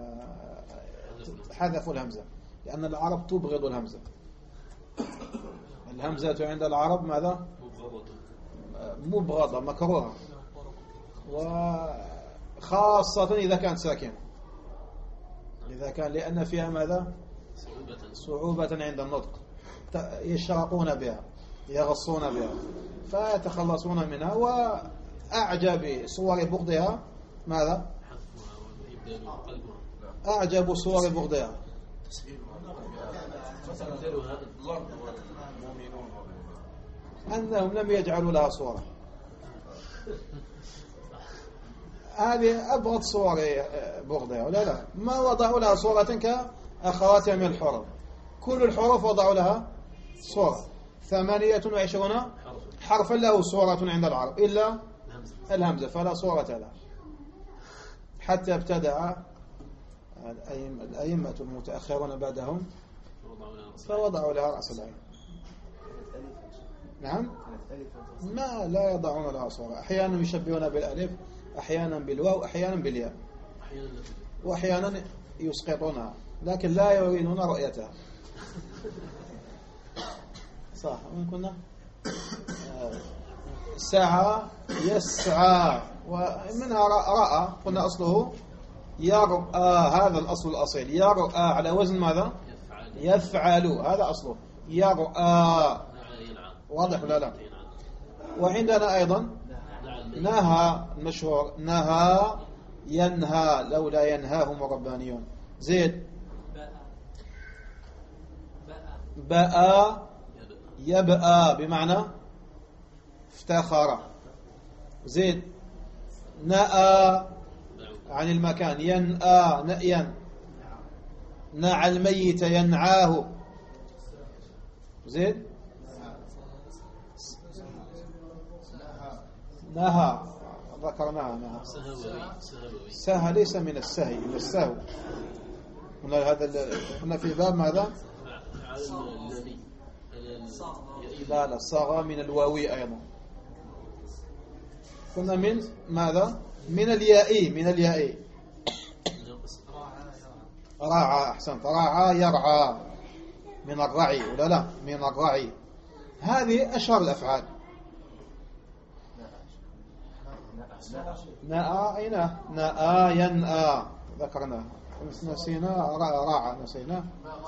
حذفوا الهمزة، لأن العرب تبغض الهمزة. الهمزة عند العرب ماذا؟ مبغضة، مكروهة، وخاصة إذا كانت ساكنة، إذا كان لأن فيها ماذا؟ صعوبة عند النطق، يشرقون بها، يغصون بها، فيتخلصون منها. وأعجب صور بغضها ماذا؟ أعجب صور بغضها أنهم لم يجعلوا لها صورة. هذه أبغض صور بغضها ولا لا؟ ما وضعوا لها صورة كأخواتها من الحروف. كل الحروف وضعوا لها صورة، 28 حرفا له صورة عند العرب إلا الهمزة، فلا صورة لها. حتى ابتدع الأئمة المتأخرون بعدهم فوضعوا لها رأس العين. نعم، ما لا يضعون لها صورة. أحيانا يشبهون بالألف، أحيانا بالواو، أحيانا بالياء، وأحيانا يسقطونها، لكن لا يريدون رؤيتها. صح. وين كنا؟ سعى يسعى، ومنها رأى، قلنا أصله يرأى، هذا الأصل الأصيل. يرأى على وزن ماذا؟ يفعل، هذا أصله يرأى. واضح ولا لا؟ وعندنا أيضا نهى، المشهور نهى ينهى، لولا ينهاهم الربانيون. زيد بأى يبأى بمعنى افتخر. زيد نأى عن المكان، ينأى نأيا. نعى الميت ينعاه. زيد نهى، ذكرناها. نهى سهى، ليس من السهي، من السهو. هنا في باب ماذا؟ لا صاغ من الواوي أيضا. كنا من ماذا؟ من الياء، من الياء. راعى، أحسنت، راعى يرعى، من الرعي ولا لا؟ من الرعي. هذه أشهر الأفعال. نأى، أين نأى ينأى، ذكرنا. نسينا راعى، نسينا.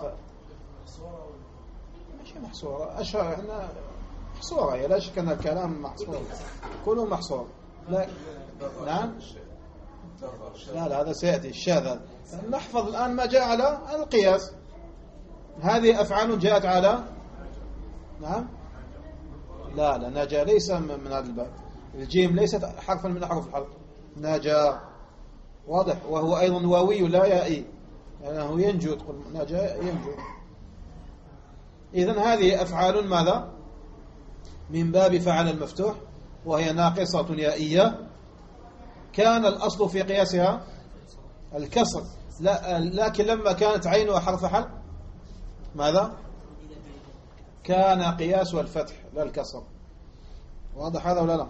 ماشي محصورة، أشهر احنا محصورة، لا شك أن الكلام محصور، كله محصور. لا نعم، لا هذا سيأتي الشاذ. نحفظ الآن ما جاء على القياس. هذه أفعال جاءت على نعم، لا نجا ليس من هذا الباب. الجيم ليست حرفا من حروف الحلق، نجا واضح، وهو أيضا واوي لا يائي، لأنه ينجو، تقول نجا ينجو. إذن هذه أفعال ماذا؟ من باب فعل المفتوح، وهي ناقصة يائية. كان الأصل في قياسها الكسر، لكن لما كانت عينها حرف حلق ماذا؟ كان قياسها الفتح لا الكسر. واضح هذا ولا لا؟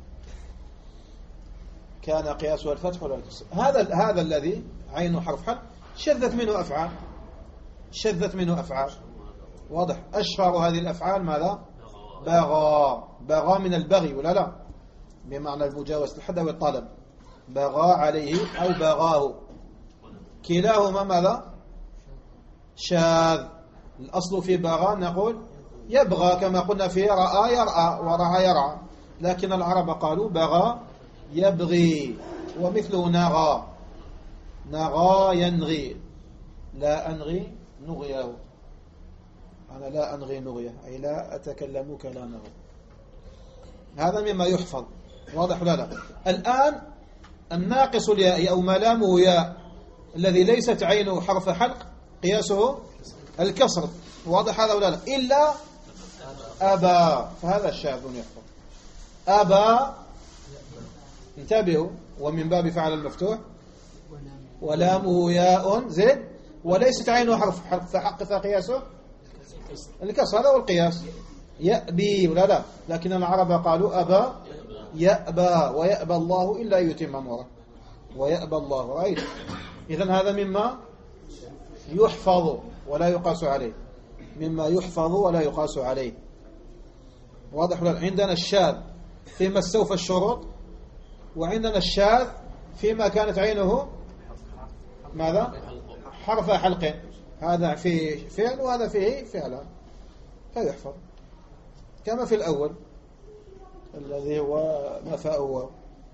كان قياسها الفتح ولا الكسر. هذا الذي عينه حرف حلق شذت منه أفعال، شذت منه أفعال. واضح. أشهر هذه الأفعال ماذا؟ بغى من البغي ولا لا؟ بمعنى المجاوزة الحد والطلب. بغى عليه أو بغاه، كلاهما ماذا؟ شاذ. الأصل في بغى نقول يبغى، كما قلنا في رأى يرأى ورعى يرعى، لكن العرب قالوا بغى يبغي. ومثله نغى، نغى ينغي، لا أنغي نغيه، أنا لا أنغي نغيه أي لا أتكلم كلامه. هذا مما يحفظ. واضح ولا لا؟ الآن الناقص الياء أو ما لامه ياء الذي ليست عينه حرف حلق قياسه الكسر. واضح هذا ولا لا؟ إلا أبى، فهذا الشاذ يحفظ. أبى، انتبهوا، ومن باب فعل المفتوح ولامه ياء زد وليست عينه حرف حلق فحق فقياسه الكسر. هذا هو القياس. يأبي ولا لا؟ لكن العرب قالوا أبى يأبى، ويأبى الله إلا يتم نوره، ويأبى الله. رأيت؟ إذن هذا مما يحفظ ولا يقاس عليه، مما يحفظ ولا يقاس عليه. واضح ولا؟ عندنا الشاذ فيما استوفى الشروط، وعندنا الشاذ فيما كانت عينه ماذا؟ حرف حلق. هذا فيه فعل وهذا فيه فعل، فيحفظ كما في الأول الذي هو مفاء،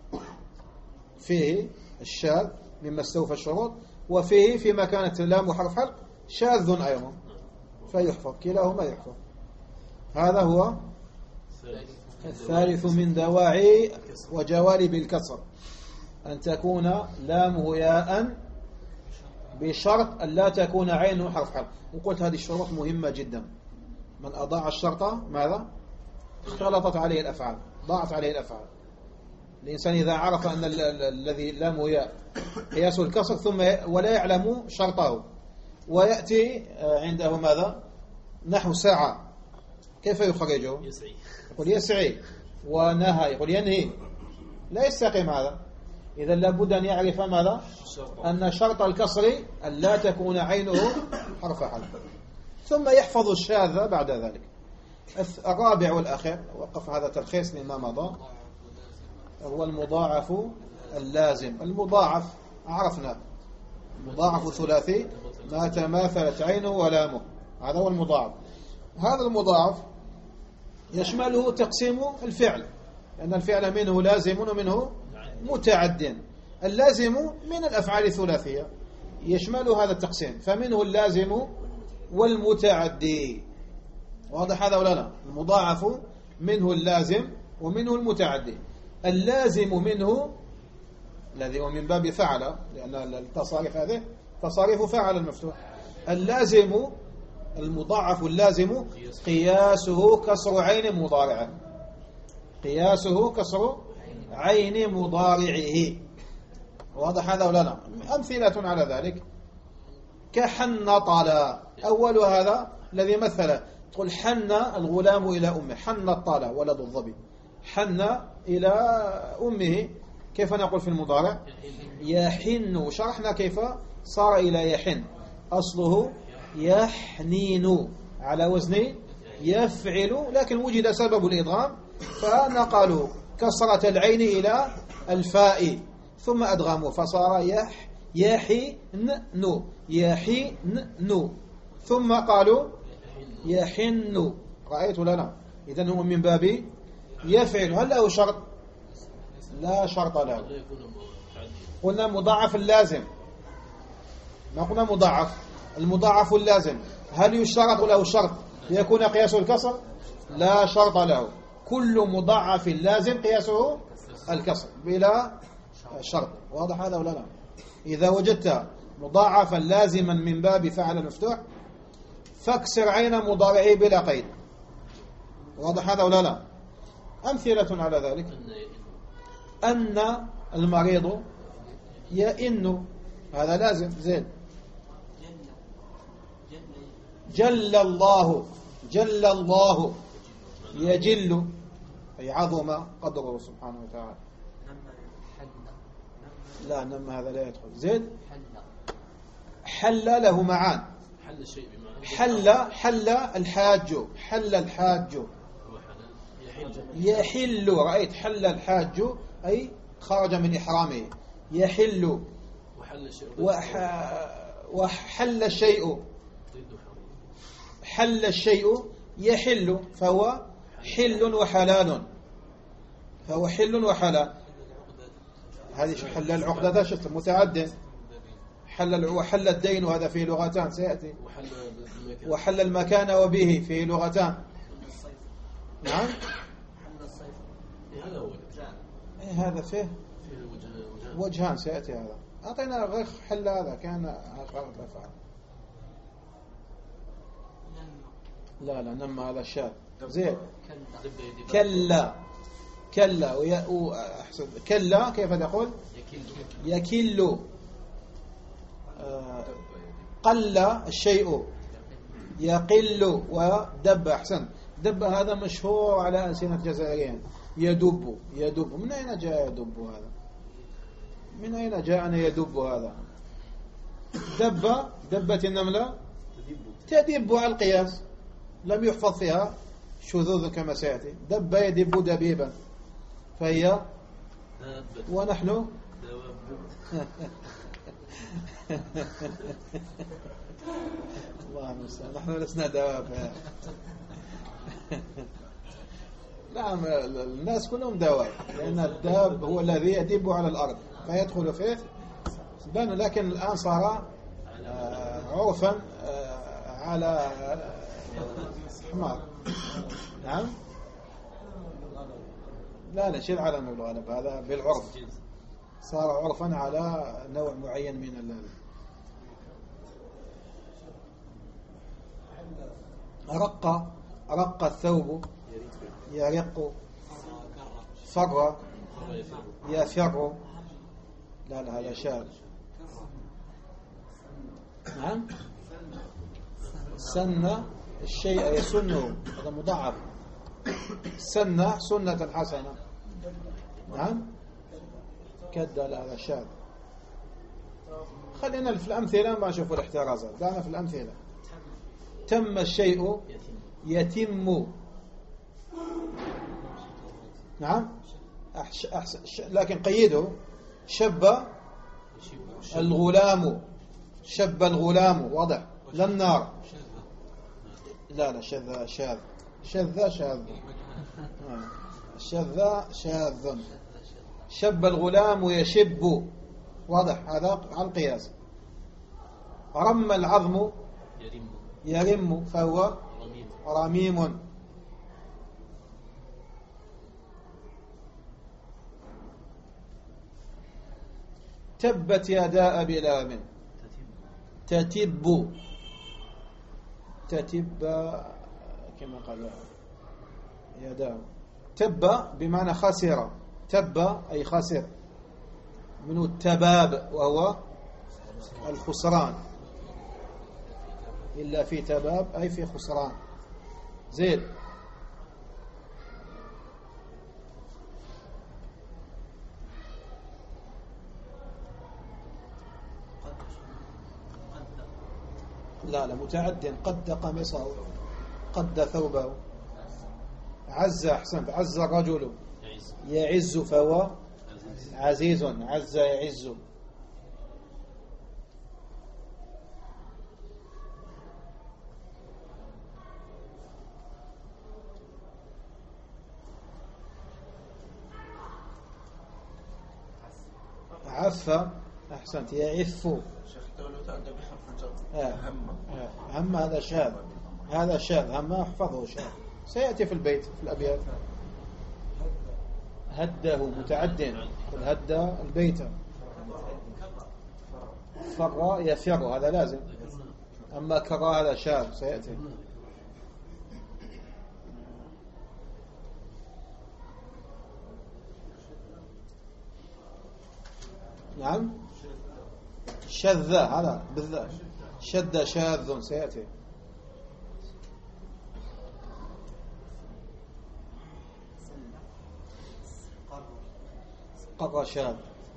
فيه الشاذ مما استوفى الشروط، وفيه فيما كانت لام حرف حلق شاذ أيضا، فيحفظ، كلاهما يحفظ. هذا هو الثالث من دواعي وجوالب الكسر، أن تكون لامه ياء بشرط أن لا تكون عينه حرف حلق. وقلت هذه الشروط مهمة جدا. من أضاع الشرط ماذا؟ اختلطت عليه الأفعال، ضاعت عليه الأفعال. الإنسان إذا عرف أن الذي لامه ياء قياس الكسر ثم ولا يعلم شرطه، ويأتي عنده ماذا؟ نحو ساعة، كيف يخرجه؟ يقول يسعي، ونهى يقول ينهي، لا يستقيم هذا. إذا لابد أن يعرف ماذا؟ أن شرط الكسر أن لا تكون عينه حرف حلق، ثم يحفظ الشاذ بعد ذلك. الرابع والأخير، وقف هذا تلخيص لما مضى، هو المضاعف اللازم. المضاعف عرفنا، مضاعف ثلاثي ما تماثلت عينه ولامه، هذا هو المضاعف. هذا المضاعف يشمله تقسيم الفعل، لأن الفعل منه لازم ومنه متعد. اللازم من الأفعال الثلاثية يشمل هذا التقسيم، فمنه اللازم والمتعدي. واضح هذا ولا لا؟ المضاعف منه اللازم ومنه المتعدي. اللازم منه الذي هو من باب فعل، لأن التصاريف هذه تصاريف فعل المفتوح. اللازم المضاعف اللازم قياسه كسر عين مضارعه، قياسه كسر عين مضارعه. واضح هذا ولا لا؟ أمثلة على ذلك كحن طال. أول هذا الذي مثل، تقول حن الغلام إلى أمه، حن الطال ولد الظبي، حن إلى أمه، كيف نقول في المضارع؟ يحن. شرحنا كيف صار إلى يحن، أصله يحنين على وزن يفعل، لكن وجد سبب الإضغام فنقلوا كسرة العين إلى الفاء ثم أدغموا فصار يحن ثم قالوا يحن. رأيت لنا؟ إذن هو من باب يفعل. هل له شرط؟ لا شرط له. قلنا مضاعف اللازم، ما قلنا مضاعف. المضاعف اللازم هل يشترط له شرط ليكون قياسه الكسر؟ لا شرط له. كل مضاعف لازم قياسه الكسر بلا شرط. واضح هذا ولا لا؟ إذا وجدت مضاعفا لازما من باب فعل المفتوح فاكسر عين مضارعه بلا قيد. واضح هذا ولا لا؟ أمثلة على ذلك أن المريض يئن، هذا لازم. زين. جل الله، جل الله يجل، أي عظم قدره سبحانه وتعالى. لا نم هذا لا يدخل. زين. حل له معان، حل الحاج، حل الحاج يحل. رأيت؟ حل الحاج أي خرج من إحرامه، يحل. وحل الشيء، حل الشيء يحل، فهو حل وحلال، فهو حل وحلال. هذه حل العقدة متعد، وحل الدين وهذا فيه لغتان سيأتي، وحل المكان وبه فيه لغتان. نعم هذا فيه وجهان سيأتي. هذا أعطينا غير حل، هذا كان غلط الأفعال. لا نما هذا الشاذ. زين كلا أحسن. كلا كيف تقول؟ يكل. قل الشيء يقل. ودب. أحسن. دب هذا مشهور على ألسنة الجزائريين. يدب. من أين جاء يدب هذا؟ من أين جاء أن يدب هذا؟ دبت النملة تدب على القياس، لم يحفظ فيها شذوذ كما سيأتي. دب يدب دبيبا، فهي ونحن الله المستعان، نحن لسنا دواب. نعم الناس كلهم دواب، لأن الداب هو الذي يدب على الأرض فيدخل فيه بان. لكن الآن صار عرفا على حمار. نعم لا شيء على الغالب، هذا بالعرف صار عرفا على نوع معين من اللال. رق الثوب يرق. فر يفر. لا هذا شاذ. نعم سن الشيء يسنه، هذا مضاعف. سنة سنة حسنة. نعم كد. لا هذا شاذ. خلينا في الأمثلة ما نشوف الاحترازات، دعنا في الأمثلة. تم الشيء يتم. نعم لكن قيده. شب الغلام. شب الغلام واضح. لا النار. لا شذ شاذ. شذ شاذ. شب الغلام يشب واضح، هذا على القياس. رم العظم يرم، فهو رميم. تبت يدا أبي لهب. تتب كما قال يداه. تب بمعنى خسر. تب أي خسر، منه التباب وهو الخسران. إلا في تباب أي في خسران. زين لا متعد. قد قميصه، قد ثوبه. عز. أحسنت. عز الرجل يعز، فهو عزيز. عز يعز. عف. أحسنت. يعف. هم هذا شاذ. هذا شاذ. هم احفظه شاذ، سيأتي في البيت في الأبيات. هده متعد. قل هد البيت. فر يفر، هذا لازم. أما كرى هذا شاذ سيأتي. نعم شذ، هذا بالذات. شد شاذ سيأتي. قر شاذ.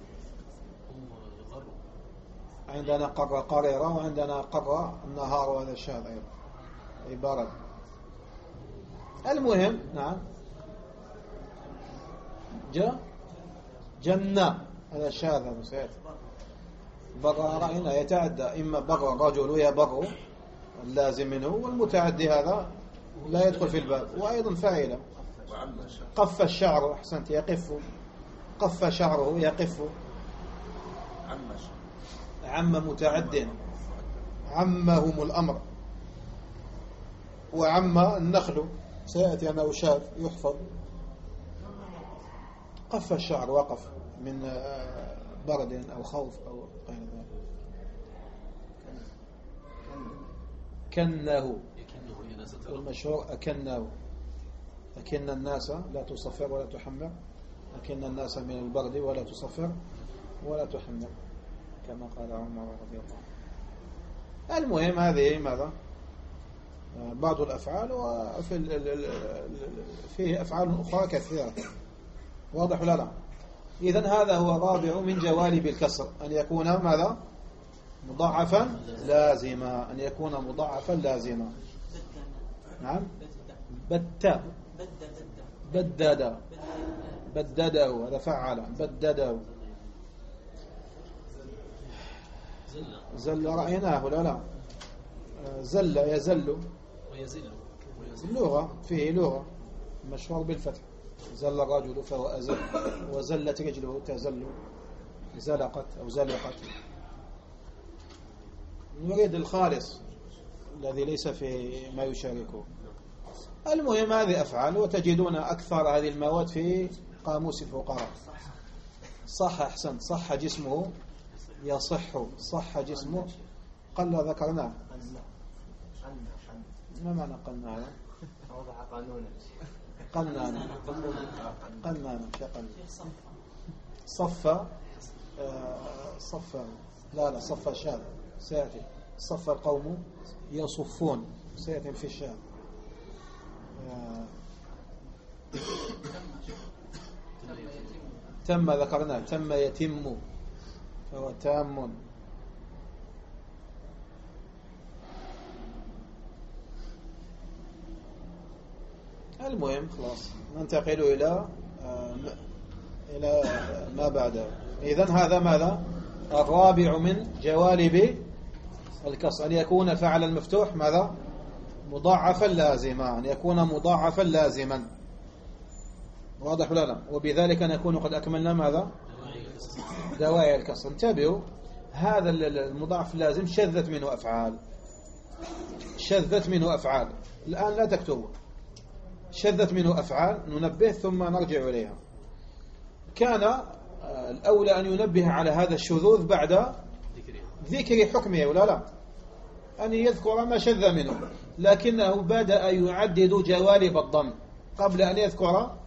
عندنا قر قريرة، وعندنا قر النهار، وهذا شاذ أيضا أي برد. المهم نعم جنة، هذا شاذ سيأتي. بر رأينا يتعدى، إما بر الرجل يبر اللازم منه، والمتعدي هذا لا يدخل في الباب. وأيضا فاعلة. قف الشعر. أحسنت. يقف. قف شعره يقف. عم متعد، عمهم الأمر. وعم النخل سيأتي أنه شاذ يحفظ. قف الشعر، وقف من برد أو خوف أو غير ذلك. كنه، والمشهور أكنه. أكن الناس لا تصفر ولا تحمر، أكن الناس من البرد ولا تصفر ولا تحمر، كما قال عمر رضي الله عنه. المهم هذه ماذا؟ بعض الأفعال، فيه أفعال أخرى كثيرة. واضح ولا لا؟ إذن هذا هو الرابع من جوانب الكسر، أن يكون ماذا؟ مضاعفا لازما، أن يكون مضاعفا لازما. نعم. بدده، هذا فعل. بدده. زل رأيناه ولا لا؟ زل يزل لغة، فيه لغة مشهور بالفتح. زل الرجل فهو أزل، وزلت رجله تزل، زلقت أو زلقت. نريد الخالص الذي ليس في ما يشاركه. المهم هذه أفعال، وتجدون أكثر هذه المواد في قاموس الفقراء. صح، أحسنت. صح جسمه يصح، صح جسمه. قل ذكرناه. ما معنى قلنا هذا؟ وضع قانونا. قلنا صف لا صف شاذ سيأتي. صف القوم يصفون سيأتي في الشاذ. تم ذكرنا، تم يتم فهو تام. المهم خلاص ننتقل إلى ما بعده. إذن هذا ماذا؟ الرابع من جوانب الكسر، أن يكون فعل المفتوح ماذا؟ مضاعفا لازما، أن يكون مضاعفا لازما. واضح ولا لا؟ وبذلك نكون قد أكملنا ماذا؟ دواعي الكسر. انتبهوا، هذا المضاعف اللازم شذت منه أفعال. الآن لا تكتبوا. شذت منه أفعال، ننبه ثم نرجع إليها. كان الأولى أن ينبه على هذا الشذوذ بعد ذكر حكمه ولا لا؟ أن يذكر ما شذ منه، لكنه بدأ يعدد جوانب الضم قبل أن يذكر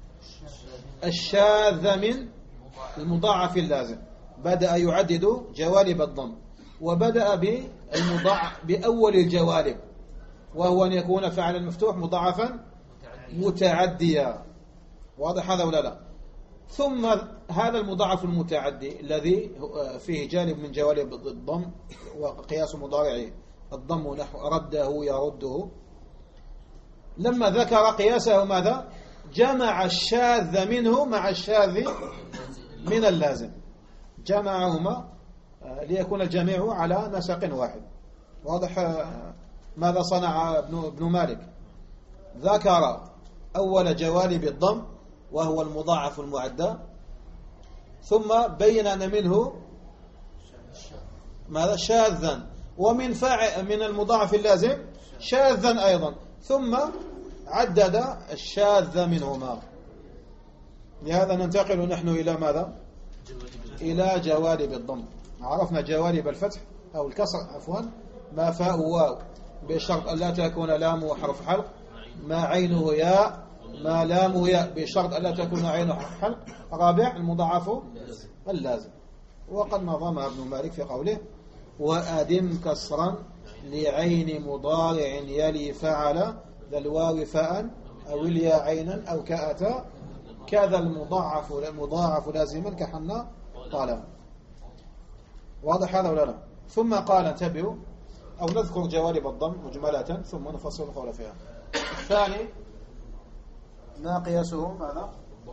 الشاذ من المضاعف اللازم. بدأ يعدد جوانب الضم، وبدأ بأول الجوانب، وهو أن يكون فعل المفتوح مضاعفا متعديا. واضح هذا ولا لا؟ ثم هذا المضاعف المتعدي الذي فيه جانب من جوانب الضم، وقياس مضارعه الضم نحو رده يرده. لما ذكر قياسه ماذا؟ جمع الشاذ منه مع الشاذ من اللازم، جمعهما ليكون الجميع على نسق واحد. واضح ماذا صنع ابن مالك؟ ذكر أول جوانب الضم وهو المضاعف المعدى، ثم بين أن منه ماذا؟ شاذا، ومن من المضاعف اللازم شاذا أيضا، ثم عدد الشاذ منهما. لهذا ننتقل نحن إلى ماذا؟ إلى جوانب الضم. عرفنا جوانب الفتح أو الكسر عفوا، ما فاء واو بشرط أن لا تكون لامه حرف حلق، ما عينه ياء، ما لامه ياء بشرط أن لا تكون عينه حرف حلق. رابع المضاعف اللازم. وقد نظمها ابن مالك في قوله: وأدم كسرا لعين مضارع يلي فعل ذا الواو فاء أو اليا عينا أو كأتا، كذا المضاعف لازما كحنا طالب. واضح هذا ولا لا؟ ثم قال انتبهوا، أو نذكر جوانب الضم مجملة ثم نفصل القول فيها. الثاني ما قياسه ماذا؟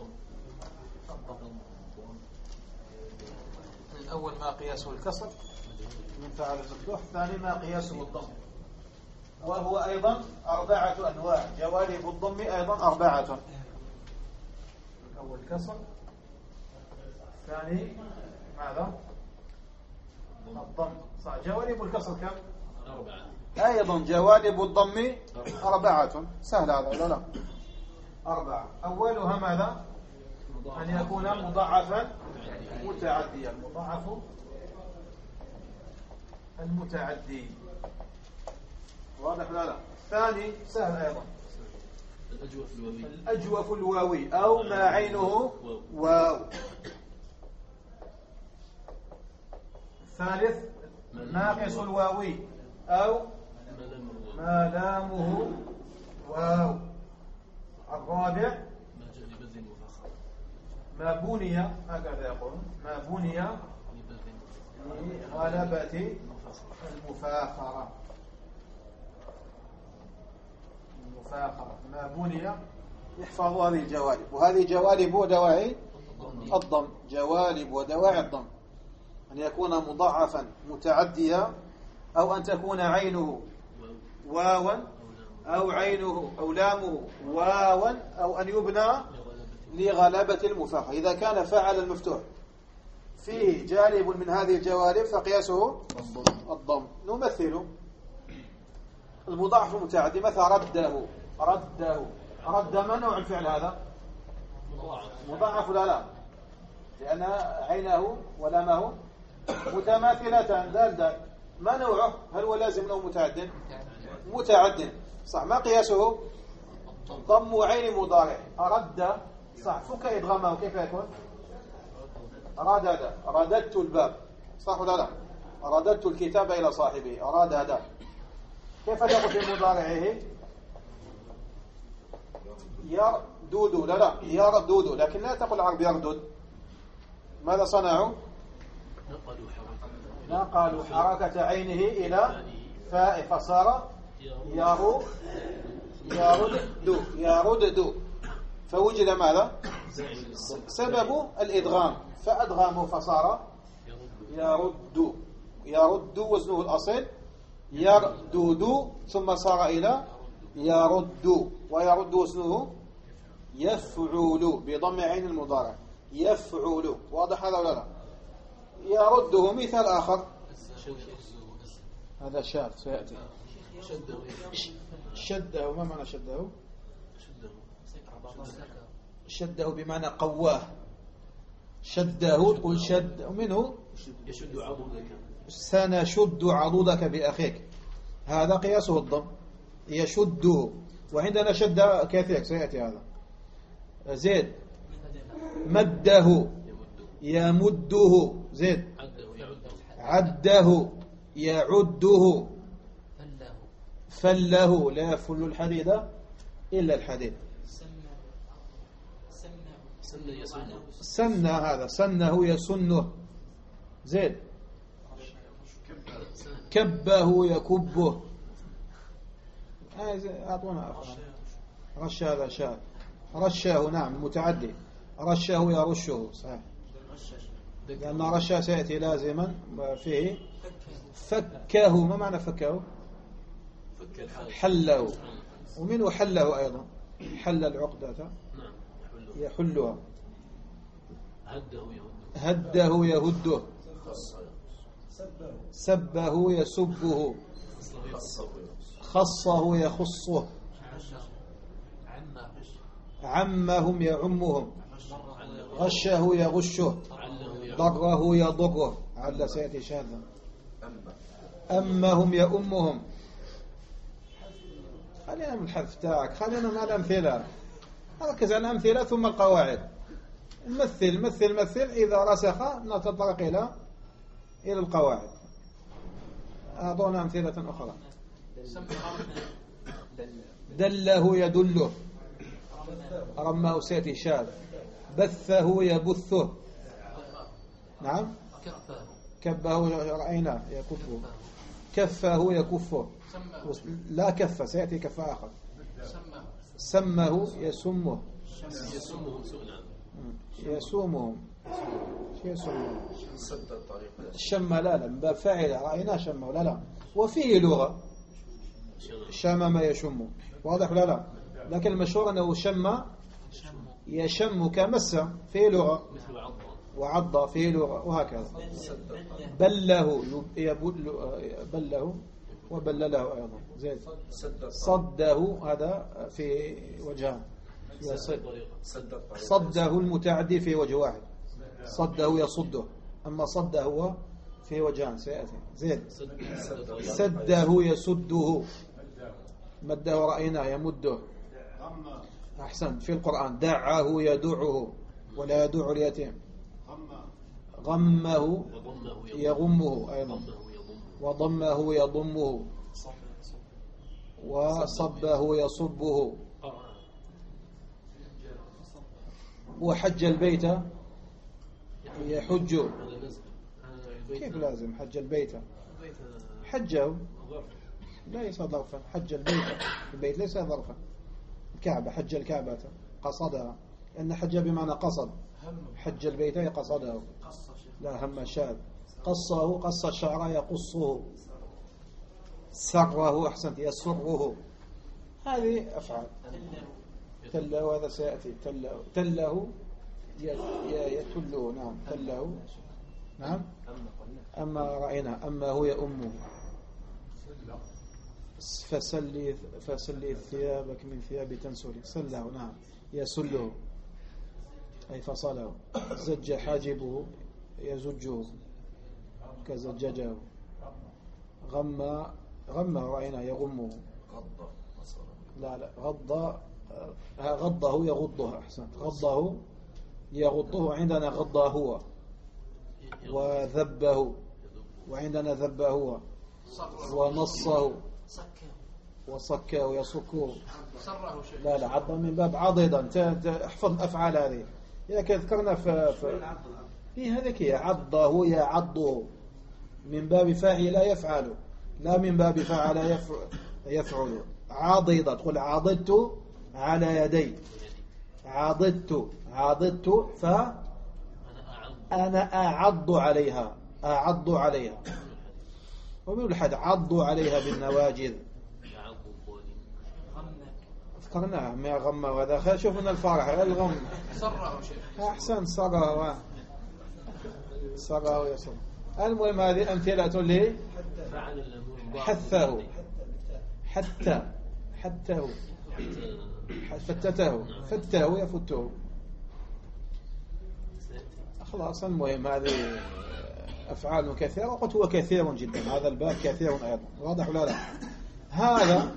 الأول ما قياسه الكسر من فعل المفتوح، الثاني ما قياسه الضم، وهو أيضا 4 أنواع. جوانب الضم أيضا 4. الأول كسر، الثاني ماذا؟ الضم صح. جوانب الكسر كم؟ 4. أيضا جوانب الضم 4. سهل هذا ولا لا؟ 4. أولها ماذا؟ أن يكون مضاعفا متعديا. مضاعف المتعدي واضح لا لا؟ الثاني سهل أيضا، الأجوف الواوي أو ما عينه واو. الثالث ناقص الواوي أو ما لامه واو. الرابع ما بني، هكذا يقول، ما بني لغلبة المفاخرة. ما بني. يحفظوا هذه الجوانب، وهذه جوانب ودواعي الضم. جوانب ودواعي الضم أن يكون مضاعفا متعديا، أو أن تكون عينه واوا أو عينه أو لامه واوا، أو أن يبنى لغلبة المفاخرة. إذا كان فاعل المفتوح فيه جانب من هذه الجوانب فقياسه الضم. نمثل المضاعف المتعدي، مثلا رده. رد ما نوع الفعل هذا؟ مضاعف ولا لا؟ لأن عينه ولامه متماثلتان. دال ما نوعه؟ هل هو لازم أو متعد؟ متعد صح. ما قياسه؟ ضم عين مضارع. أرد صح. فك إدغامه كيف يكون؟ رددت الباب صح ولا لا؟ رددت الكتاب إلى صاحبه. أراد هذا. كيف تقول في مضارعه؟ يردود. لا يردود، لكن لا تقول العرب يردد. ماذا صنعوا؟ نقلوا حركة عينه إلى فاء فصار يردد. فوجد ماذا؟ سبب الإدغام، فأدغمه فصار يرد وزنه الأصل يردد، ثم صار إلى يرد، ويرد وزنه يفعل بضم عين المضارع. يفعل. واضح هذا ولا لا؟ يرده. مثال آخر هذا شاذ سيأتي. شده. ما معنى شده؟ شده بمعنى قواه. شده تقول شد منه يشد عضدك. سنشد عضدك بأخيك. هذا قياسه الضم. يشده. وعندنا شد كثير سيأتي هذا. زيد مده يمده. زيد عده يعده. فله لا يفل الحديد إلا الحديد. سنه. هذا سنه يسنه. زيد كبه يكبه. أعطونا رش. هذا شاذ. رشه. نعم متعدي. رشه يرشه صحيح، لأن رشه سيأتي لازما فيه. فكه. ما معنى فكه؟ حله. ومنه حله أيضا. حل العقدة يحلها. هده يهده. سبه يسبه. خصه يخصه. عمهم يعمهم. غشه يغشه. ضره يضره. عل سيأتي شاذا. أمهم يأمهم. خلينا من الحذف تاعك، خلينا مع الأمثلة. ركز على الأمثلة ثم القواعد. مثل إذا رسخ نتطرق إلى القواعد. أعطونا أمثلة أخرى. دله يدله. رماه سيأتي شاذ. بثه يبثه. نعم. كبه رأينا يكفه. كفه يكفه. لا كف سيأتي كف آخر. سمه يسمه. يسومهم. شم. لا من باب فاعل. رأينا شم. لا وفيه لغة شمم يشم. واضح ولا لا؟ لكن المشهور أنه شم يشم كمس. فيه لغة وعض في لغة وهكذا. بله بله وبلله أيضا زين. صده هذا في وجهان، صده المتعدي في وجه واحد، صده يصده، أما صده هو في وجهان سيأتي زين. سده يسده، مده رأيناه يمده. أحسن في القرآن. دعه يدعه ولا يدع اليتيم. غمه يغمه أيضا، وضمه يضمه، وصبه يصبه. وحج البيت يحج. كيف لازم حج البيت؟ حجه ليس ظرفا. حج البيت، البيت ليس ظرفا. الكعبة حج الكعبة قصدها، لأن حج بمعنى قصد. حج البيت قصده. لا هم شاذ. قصه قص الشعر يقصه. سره أحسنت يسره. هذه أفعال. تله هذا سيأتي. تله يتله. نعم تله. نعم. أما رأينا أما هو يأمه. فسلي ثيابك من ثياب تنسلي. سله نعم يسله أي فصله. زج حاجبه يزجه كزججه. غم رأينا يغمه. لا غضه يغضه. أحسن غضه يغضه. عندنا غضه هو، وذبه، وعندنا ذبه هو، ونصه، وصكه يصكه. لا عض من باب عضدا. احفظ أفعال هذه إذا ذكرنا في هذيك هي عضه يعضه من باب فاعل يفعل، لا من باب فعل يفعل. عاضدة تقول عاضدت على يدي. عاضدت فأنا أعض عليها. ومن الحد عضوا عليها بالنواجذ. ذكرناها ما غم وهذا. شوفنا الفرح الغم. أحسن صره ويسر. المهم هذه أمثلة لي. حثه فتته يفته. خلاص المهم هذه أفعال كثيرة. وقلت هو كثير جدا. هذا الباب كثير أيضا. واضح ولا لا؟ هذا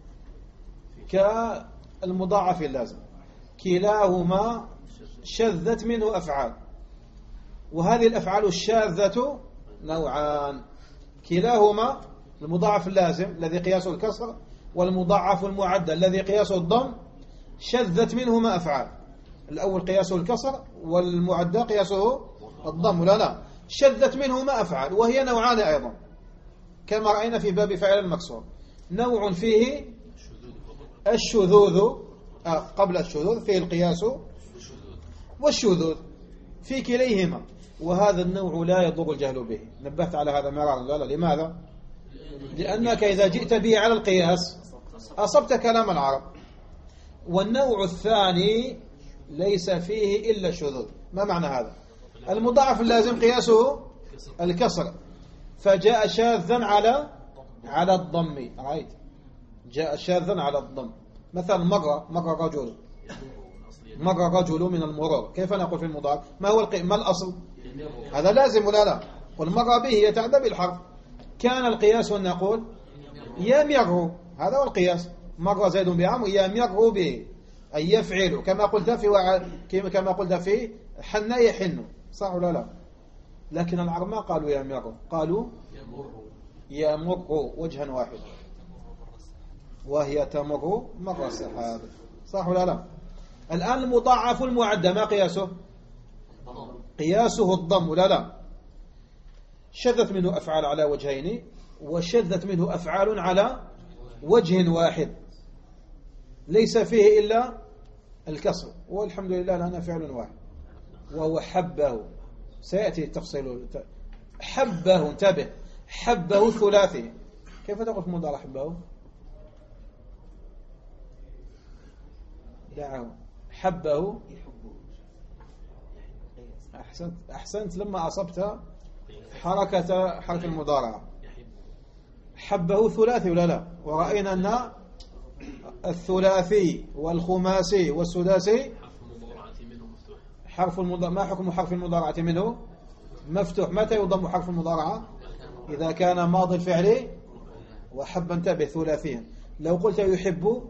كالمضاعف اللازم. كلاهما شذت منه أفعال. وهذه الأفعال الشاذة نوعان. كلاهما المضاعف اللازم الذي قياسه الكسر، والمضاعف المعدل الذي قياسه الضم. شذت منهما أفعال. الأول قياسه الكسر، والمعدل قياسه الضم. لا شذت منهما أفعال، وهي نوعان أيضا كما رأينا في باب فاعل المكسور. نوع فيه الشذوذ قبل الشذوذ، فيه القياس والشذوذ في كليهما. وهذا النوع لا يضر الجهل به. نبهت على هذا مرارا. لا لماذا؟ لأنك إذا جئت به على القياس أصبت كلام العرب. والنوع الثاني ليس فيه إلا الشذوذ. ما معنى هذا؟ المضاعف اللازم قياسه الكسر، فجاء شاذا على الضم. رأيت جاء شاذا على الضم. مثلا مر رجل من المرور. كيف نقول في المضاعف؟ ما الأصل؟ هذا لازم ولا لا؟ قل مر به يتعدى بالحرف. كان القياس أن نقول يمر. هذا هو القياس. مر زيد بعمر يمر به أي يفعل. كما قلت في حن يحن. صح ولا لا؟ لكن العرب ما قالوا يمر، قالوا يمر وجها واحد، وهي تمر مر السحاب. صح ولا لا؟ الآن المضاعف المعدى ما قياسه؟ قياسه الضم. لا شذت منه أفعال على وجهين، وشذت منه أفعال على وجه واحد ليس فيه إلا الكسر. والحمد لله لنا فعل واحد وهو حبه. سيأتي التفصيل. حبه انتبه. حبه ثلاثي. كيف تقول في مضارع حبه؟ دعه. حبه أحسنت لما أصبت حركة المضارعة. حبه ثلاثي ولا لا؟ ورأينا أن الثلاثي والخماسي والسداسي حرف المضارعة. ما حكم حرف المضارعة منه؟ مفتوح. متى يضم حرف المضارعة؟ إذا كان ماضي الفعل وحب انتبه ثلاثيا. لو قلت يحب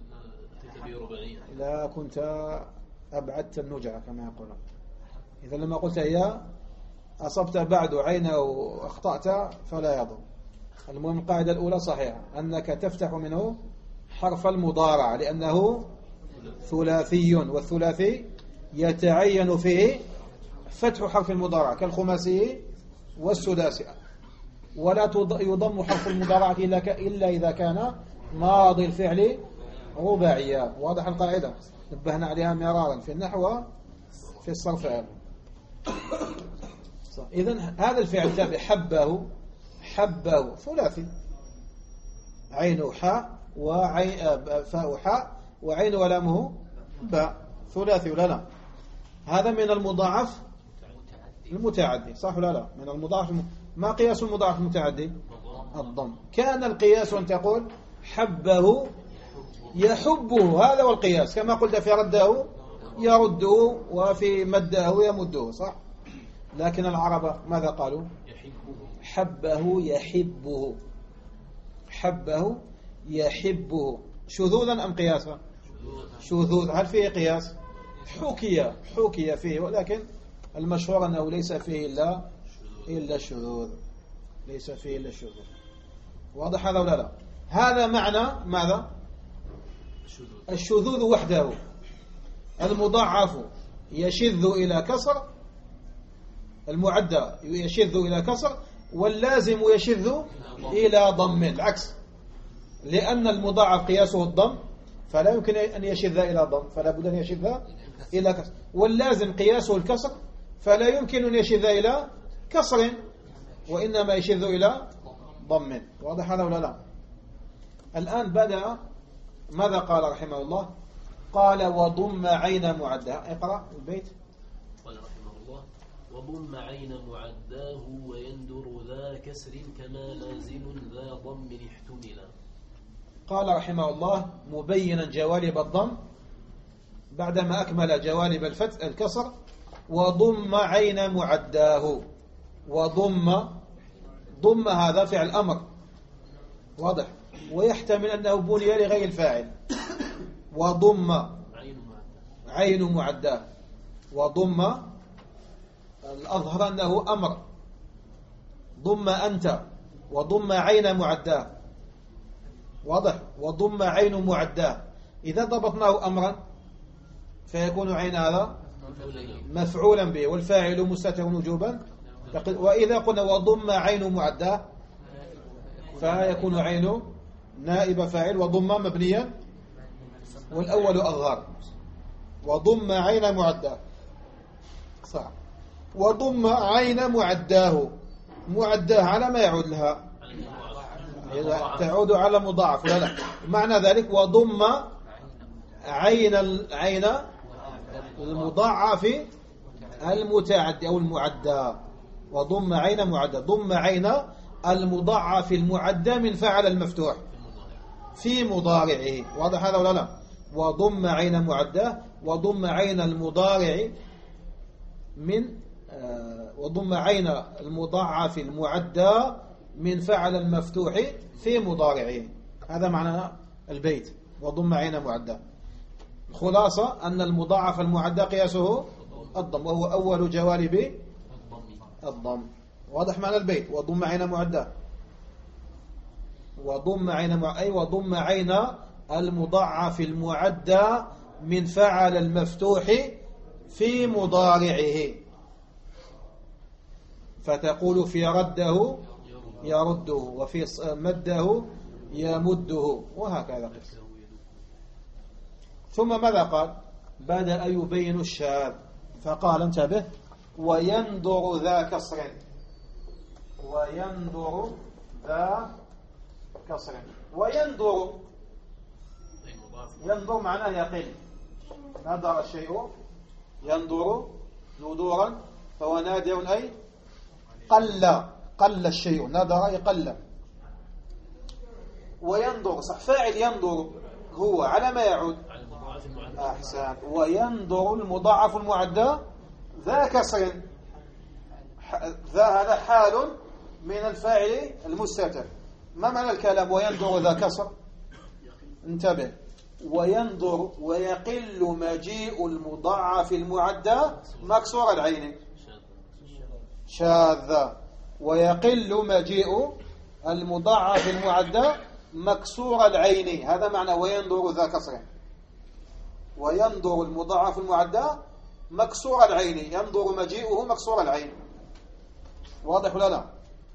لا كنت أبعدت النجعة كما يقولون. إذا لما قلت هي أصبت بعد عينه وأخطأت فلا يضر. المهم القاعدة الأولى صحيحة أنك تفتح منه حرف المضارعة لأنه ثلاثي، والثلاثي يتعين فيه فتح حرف المضارعة كالخماسي والسداسي. ولا يضم حرف المضارعة إلا إذا كان ماضي الفعل رباعيا. واضح القاعدة؟ نبهنا عليها مرارا في النحو في الصرف. إذن هذا الفعل تابع حبه ثلاثي، عين حاء وعين فاء حاء وعين ولامه باء، ثلاثي ولا لا؟ هذا من المضاعف المتعدي، صح ولا لا؟ من المضاعف ما قياس المضاعف المتعدي؟ الضم. كان القياس أن تقول حبه يحبه، هذا هو القياس، كما قلت في رده يرده وفي مده يمده، صح؟ لكن العرب ماذا قالوا؟ حبه يحبه، حبه يحبه. شذوذا أم قياسا؟ شذوذ. هل فيه قياس؟ حكي فيه، ولكن المشهور أنه ليس فيه إلا الشذوذ، ليس فيه إلا الشذوذ. واضح هذا ولا لا؟ هذا معنى ماذا؟ الشذوذ وحده. المضاعف يشذ إلى كسر، المعدى يشذ إلى كسر، واللازم يشذ إلى ضم، العكس. لأن المضاعف قياسه الضم فلا يمكن أن يشذ إلى ضم، فلا بد أن يشذ إلى كسر. واللازم قياسه الكسر فلا يمكن أن يشذ إلى كسر، وإنما يشذ إلى ضم. واضح هذا ولا لا؟ الآن بدأ ماذا قال رحمه الله؟ قال وضم عين معدها. اقرأ البيت. قال رحمه الله وضم عين معداه ويندر ذا كسر كما لازم ذا ضم احتملا. قال رحمه الله مبينا جوانب الضم بعدما أكمل جوانب الكسر. وضم عين معداه. ضم هذا فعل أمر، واضح، ويحتمل أنه بني لغير الفاعل. وضم عين معداه. وضم الأظهر أنه أمر. ضم أنت. وضم عين معداه، واضح. وضم عين معداه. إذا ضبطناه أمرا فيكون عين هذا مفعولا به، والفاعل مستتر وجوبا. وإذا قلنا وضم عين معداه فيكون عين نائب فاعل، وضم مبنيا والأول أظهر. وضم عين معداه، صح. وضم عين معداه. معداه على ما يعود لها؟ تعود على مضاعف، لا. معنى ذلك وضم عين المضاعف المتعدي أو المعدى. وضم عين معدى. ضم عين المضاعف المعدى من فعل المفتوح في مضارعه. واضح هذا ولا لا؟ وضم عين معدى. وضم عين المضارع من وضم عين المضاعف المعدى من فعل المفتوح في مضارعه. هذا معنى البيت وضم عين معدى. خلاصة أن المضاعف المعدى قياسه الضم، وهو أول جوانب الضم. واضح معنى البيت وضم عين معدى. وضم عين أي وضم عين المضاعف المعدى من فعل المفتوح في مضارعه. فتقول في رده يرده، وفي مده يمده، وهكذا. ثم ماذا قال؟ بدأ يبين الشاذ فقال انتبه ويندر ذا كسر. ويندر ذا كسر. ويندر يندر معناه يقل. نظر الشيء يندر ندورا فهو نادر أي قل الشيء، نادر أي قل. وينظر صح، فاعل ينظر هو على ما يعود؟ أحسن. وينظر المضاعف المعدى ذا كسر، هذا حال من الفاعل المستتر. ما معنى الكلام وينظر ذا كسر؟ انتبه. وينظر ويقل مجيء المضاعف المعدى مكسور العين شاذ، ويقل مجيء المضاعف المعدى مكسور العين، هذا معنى وينظر ذا كسر. وينظر المضاعف المعدى مكسور العين، ينظر مجيئه مكسور العين. واضح ولا لا؟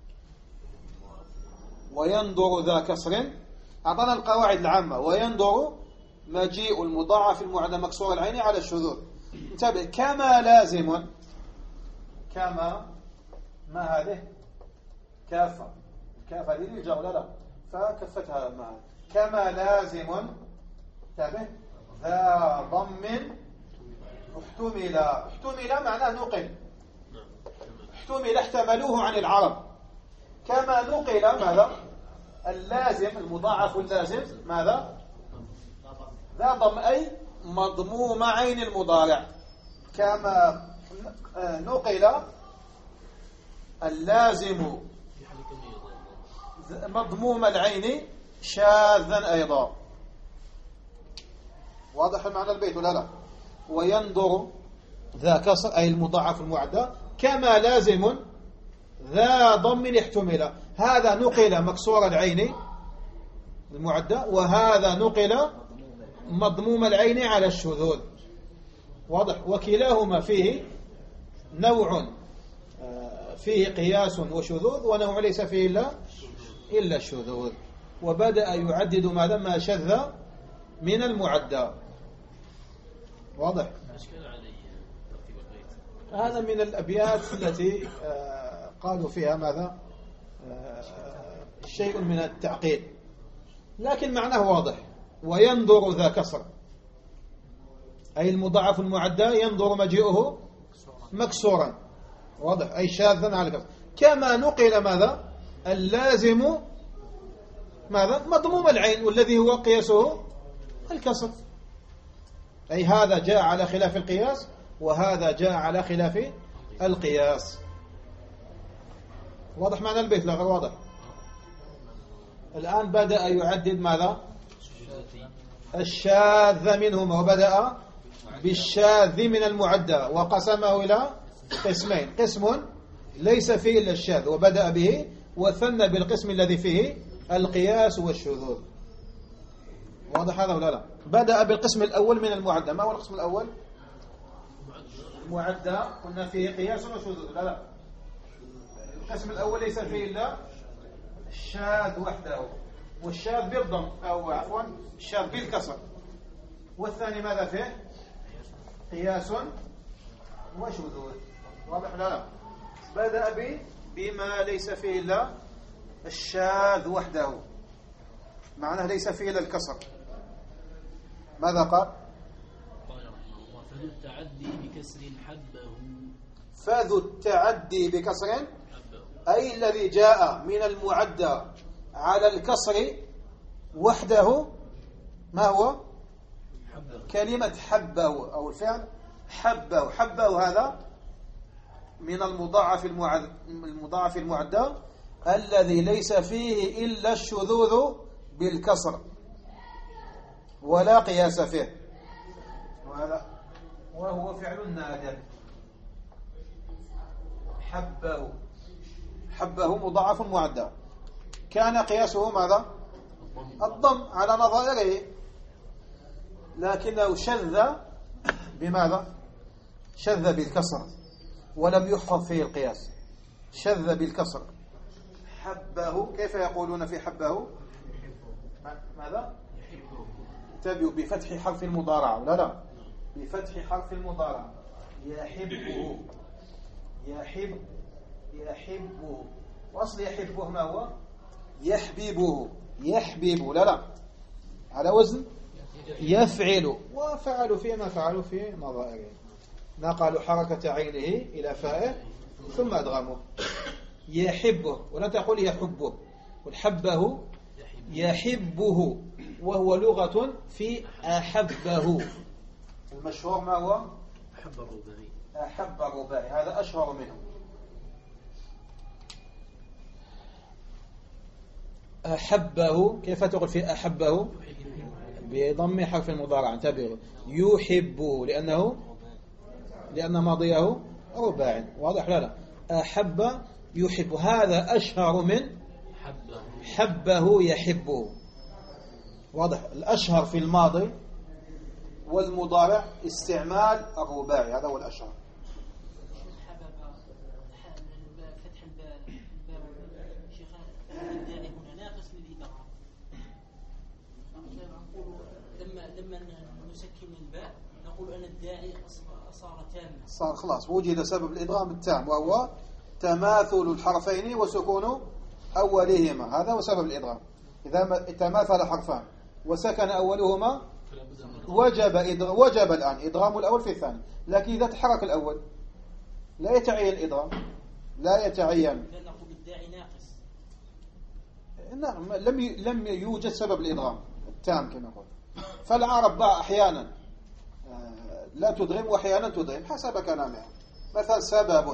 وينظر ذا كسر، أعطانا القواعد العامة. وينظر مجيء المضاعف المعدى مكسور العين على الشذوذ. انتبه. كما لازم، كما ما هذه كافة، الكافة هذه الجر ولا لا؟ فكفتها معها. كما لازم، انتبه، ذا ضم احتمل. احتمل معناه نقل، احتمل احتملوه عن العرب. كما نقل ماذا؟ اللازم المضاعف اللازم ماذا؟ ذا ضم أي مضموم عين المضارع. كما نقل اللازم مضموم العين شاذا أيضا. واضح المعنى البيت ولا لا؟ وينظر ذا كسر أي المضاعف المعدى كما لازم ذا ضم احتمل، هذا نقل مكسور العين المعدى، وهذا نقل مضموم العين على الشذوذ. واضح. وكلاهما فيه نوع فيه قياس وشذوذ، ونوع ليس فيه إلا الشذوذ. وبدأ يعدد ما شذ من المعدى. واضح. هذا من الأبيات التي قالوا فيها ماذا؟ شيء من التعقيد، لكن معناه واضح. وينظر ذا كسر أي المضاعف المعدى ينظر مجيئه مكسورا. واضح. أي شاذا على كسر. كما نقل ماذا؟ اللازم ماذا؟ مضموم العين، والذي هو قياسه الكسر. أي هذا جاء على خلاف القياس، وهذا جاء على خلاف القياس. واضح معنى البيت لا غير واضح؟ الآن بدأ يعدد ماذا؟ الشاذ منهما، وبدأ بالشاذ من المعدى وقسمه إلى قسمين: قسم ليس فيه إلا الشاذ وبدأ به، وثنى بالقسم الذي فيه القياس والشذوذ. واضح هذا ولا لا؟ بدأ بالقسم الأول من المعدى. ما هو القسم الأول؟ المعدى قلنا فيه قياس وشذوذ لا لا. القسم الأول ليس فيه إلا الشاذ وحده، والشاذ بالضم أو عفوا الشاذ بالكسر. والثاني ماذا فيه؟ قياس وشذوذ. واضح لا لا؟ بدأ بما ليس فيه إلا الشاذ وحده، معناه ليس فيه إلا الكسر. ماذا قال؟ فذو التعدي بكسر حبه. فذو التعدي بكسر أي الذي جاء من المعدى على الكسر وحده. ما هو؟ حبه. كلمة حبه أو الفعل حبه. حبه هذا من المضاعف المعدى الذي ليس فيه إلا الشذوذ بالكسر ولا قياس فيه، وهو فعل نادر. حبه مضاعف معدى، كان قياسه ماذا؟ الضم على نظائره، لكنه شذ بماذا؟ شذ بالكسر ولم يحفظ فيه القياس، شذ بالكسر. حبه كيف يقولون في حبه؟ ماذا؟ تبيو بفتح حرف المضارعة لا بفتح حرف المضارعة. يحبه يحبه، وأصل يحبه ما هو؟ يحبب لا على وزن يفعل، وفعلوا فيما فعلوا في نظائره. نقلوا حركة عينه إلى فائه ثم أدغموه. يحبه، ولا تقول يحبه، قل حبه يحبه، وهو لغة في أحبه. المشهور ما هو؟ أحب الرباعي. أحب الرباعي، هذا أشهر منه. أحبه، كيف تقول في أحبه؟ بضم حرف المضارع، انتبهوا. يحبه لأن ماضيه رباعي، واضح؟ لا أحب يحب، هذا أشهر من حبه يحبه، واضح؟ الأشهر في الماضي والمضارع استعمال الرباعي، هذا هو الأشهر. فتح الباب شيخ الداعي هنا ناقص للإدغام. لما نسكن الباء نقول أن الداعي صار تاما، صار خلاص وجد سبب الإدغام التام، وهو تماثل الحرفين وسكون أولهما، هذا هو سبب الإدغام. إذا تماثل حرفان وسكن أولهما وجب الآن إدغام الأول في الثاني. لكن إذا تحرك الأول لا يتعين الإدغام، لا يتعين. لا نقول الداعي ناقص. نعم، لم يوجد سبب الإدغام التام كما نقول. فالعرب بقى أحيانا لا تدغم وأحيانا تدغم حسب كلامها. مثلا سبب،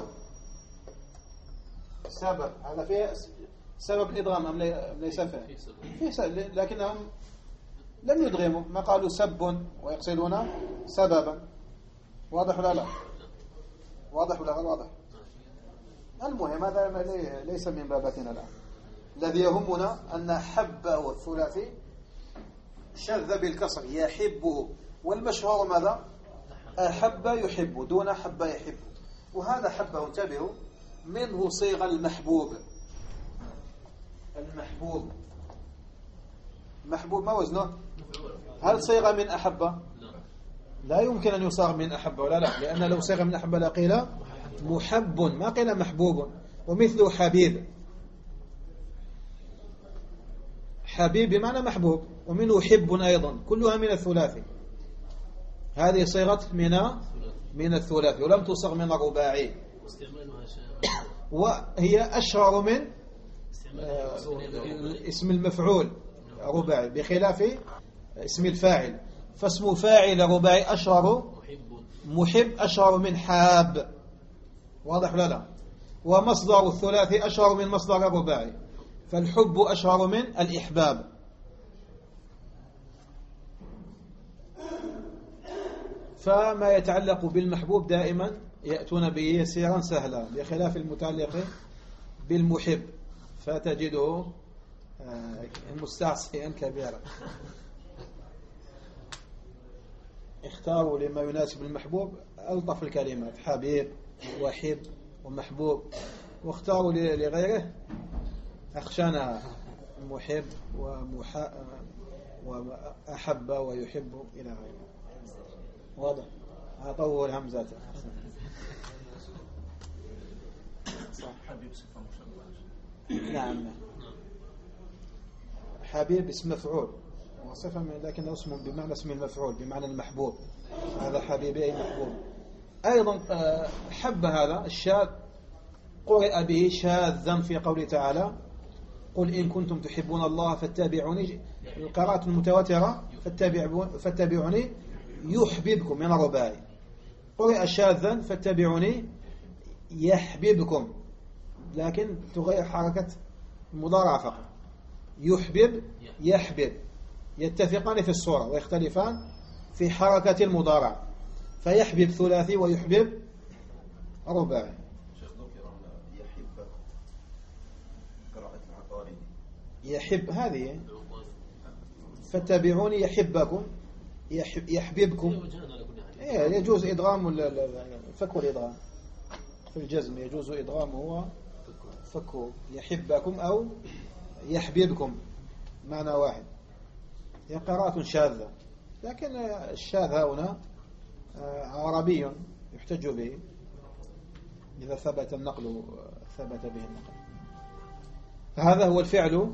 هذا فيه سبب الإدغام أم ليس فيه سبب، لكنهم لم يدغموا، ما قالوا سب ويقصدون سببا. واضح ولا لا؟ واضح ولا غير واضح؟ المهم هذا ليس من بابتنا الآن. الذي يهمنا أن حبه الثلاثي شذ بالكسر يحبه، والمشهور ماذا؟ أحب يحب دون حب يحب. وهذا حبه، انتبهوا، منه صيغ المحبوب. المحبوب ما وزنه؟ هل صيغ من أحب؟ لا يمكن أن يصاغ من أحب ولا لا، لأن لو صيغ من أحب لقيل محب ما قيل محبوب. ومثل حبيب بمعنى محبوب، ومنه حب أيضا، كلها من الثلاثي. هذه صيغة من الثلاثي ولم تصغ من الرباعي، وهي أشهر من اسم المفعول رباعي بخلاف اسم الفاعل. فاسم فاعل رباعي أشهر، محب أشهر من حاب، واضح ولا لا؟ ومصدر الثلاثي أشهر من مصدر الرباعي، فالحب أشهر من الإحباب. فما يتعلق بالمحبوب دائما يأتون به يسيرا سهلا، بخلاف المتعلق بالمحب فتجده مستعصيا كبيرا. اختاروا لما يناسب المحبوب ألطف الكلمات، حبيب وحب ومحبوب، واختاروا لغيره أخشانها، محب وأحب ويحب إلى غيره. واضح؟ أطول همزات. حبيب صفة مشبهة. نعم، حبيب اسم مفعول وصفة، لكنه اسم بمعنى اسم المفعول بمعنى المحبوب. هذا حبيب أي محبوب. أيضا حب هذا الشاذ قرئ به شاذا في قوله تعالى قل إن كنتم تحبون الله فاتبعوني، القراءة المتواترة فاتبعوني يحببكم من الرباعي. قرئ شاذا فاتبعوني يحببكم، لكن تغير حركة المضارعة فقط. يحبب يحبب يتفقان في الصورة ويختلفان في حركة المضارعة، فيحبب ثلاثي ويحبب رباعي. يحب هذه فاتبعوني يحبكم يحببكم. يجوز إدغام فك الإدغام في الجزم، يجوز إدغامه وفكه يحبكم أو يحببكم، معنى واحد. هي قراءة شاذة، لكن الشاذ هنا عربي يحتج به إذا ثبت النقل، ثبت به النقل. فهذا هو الفعل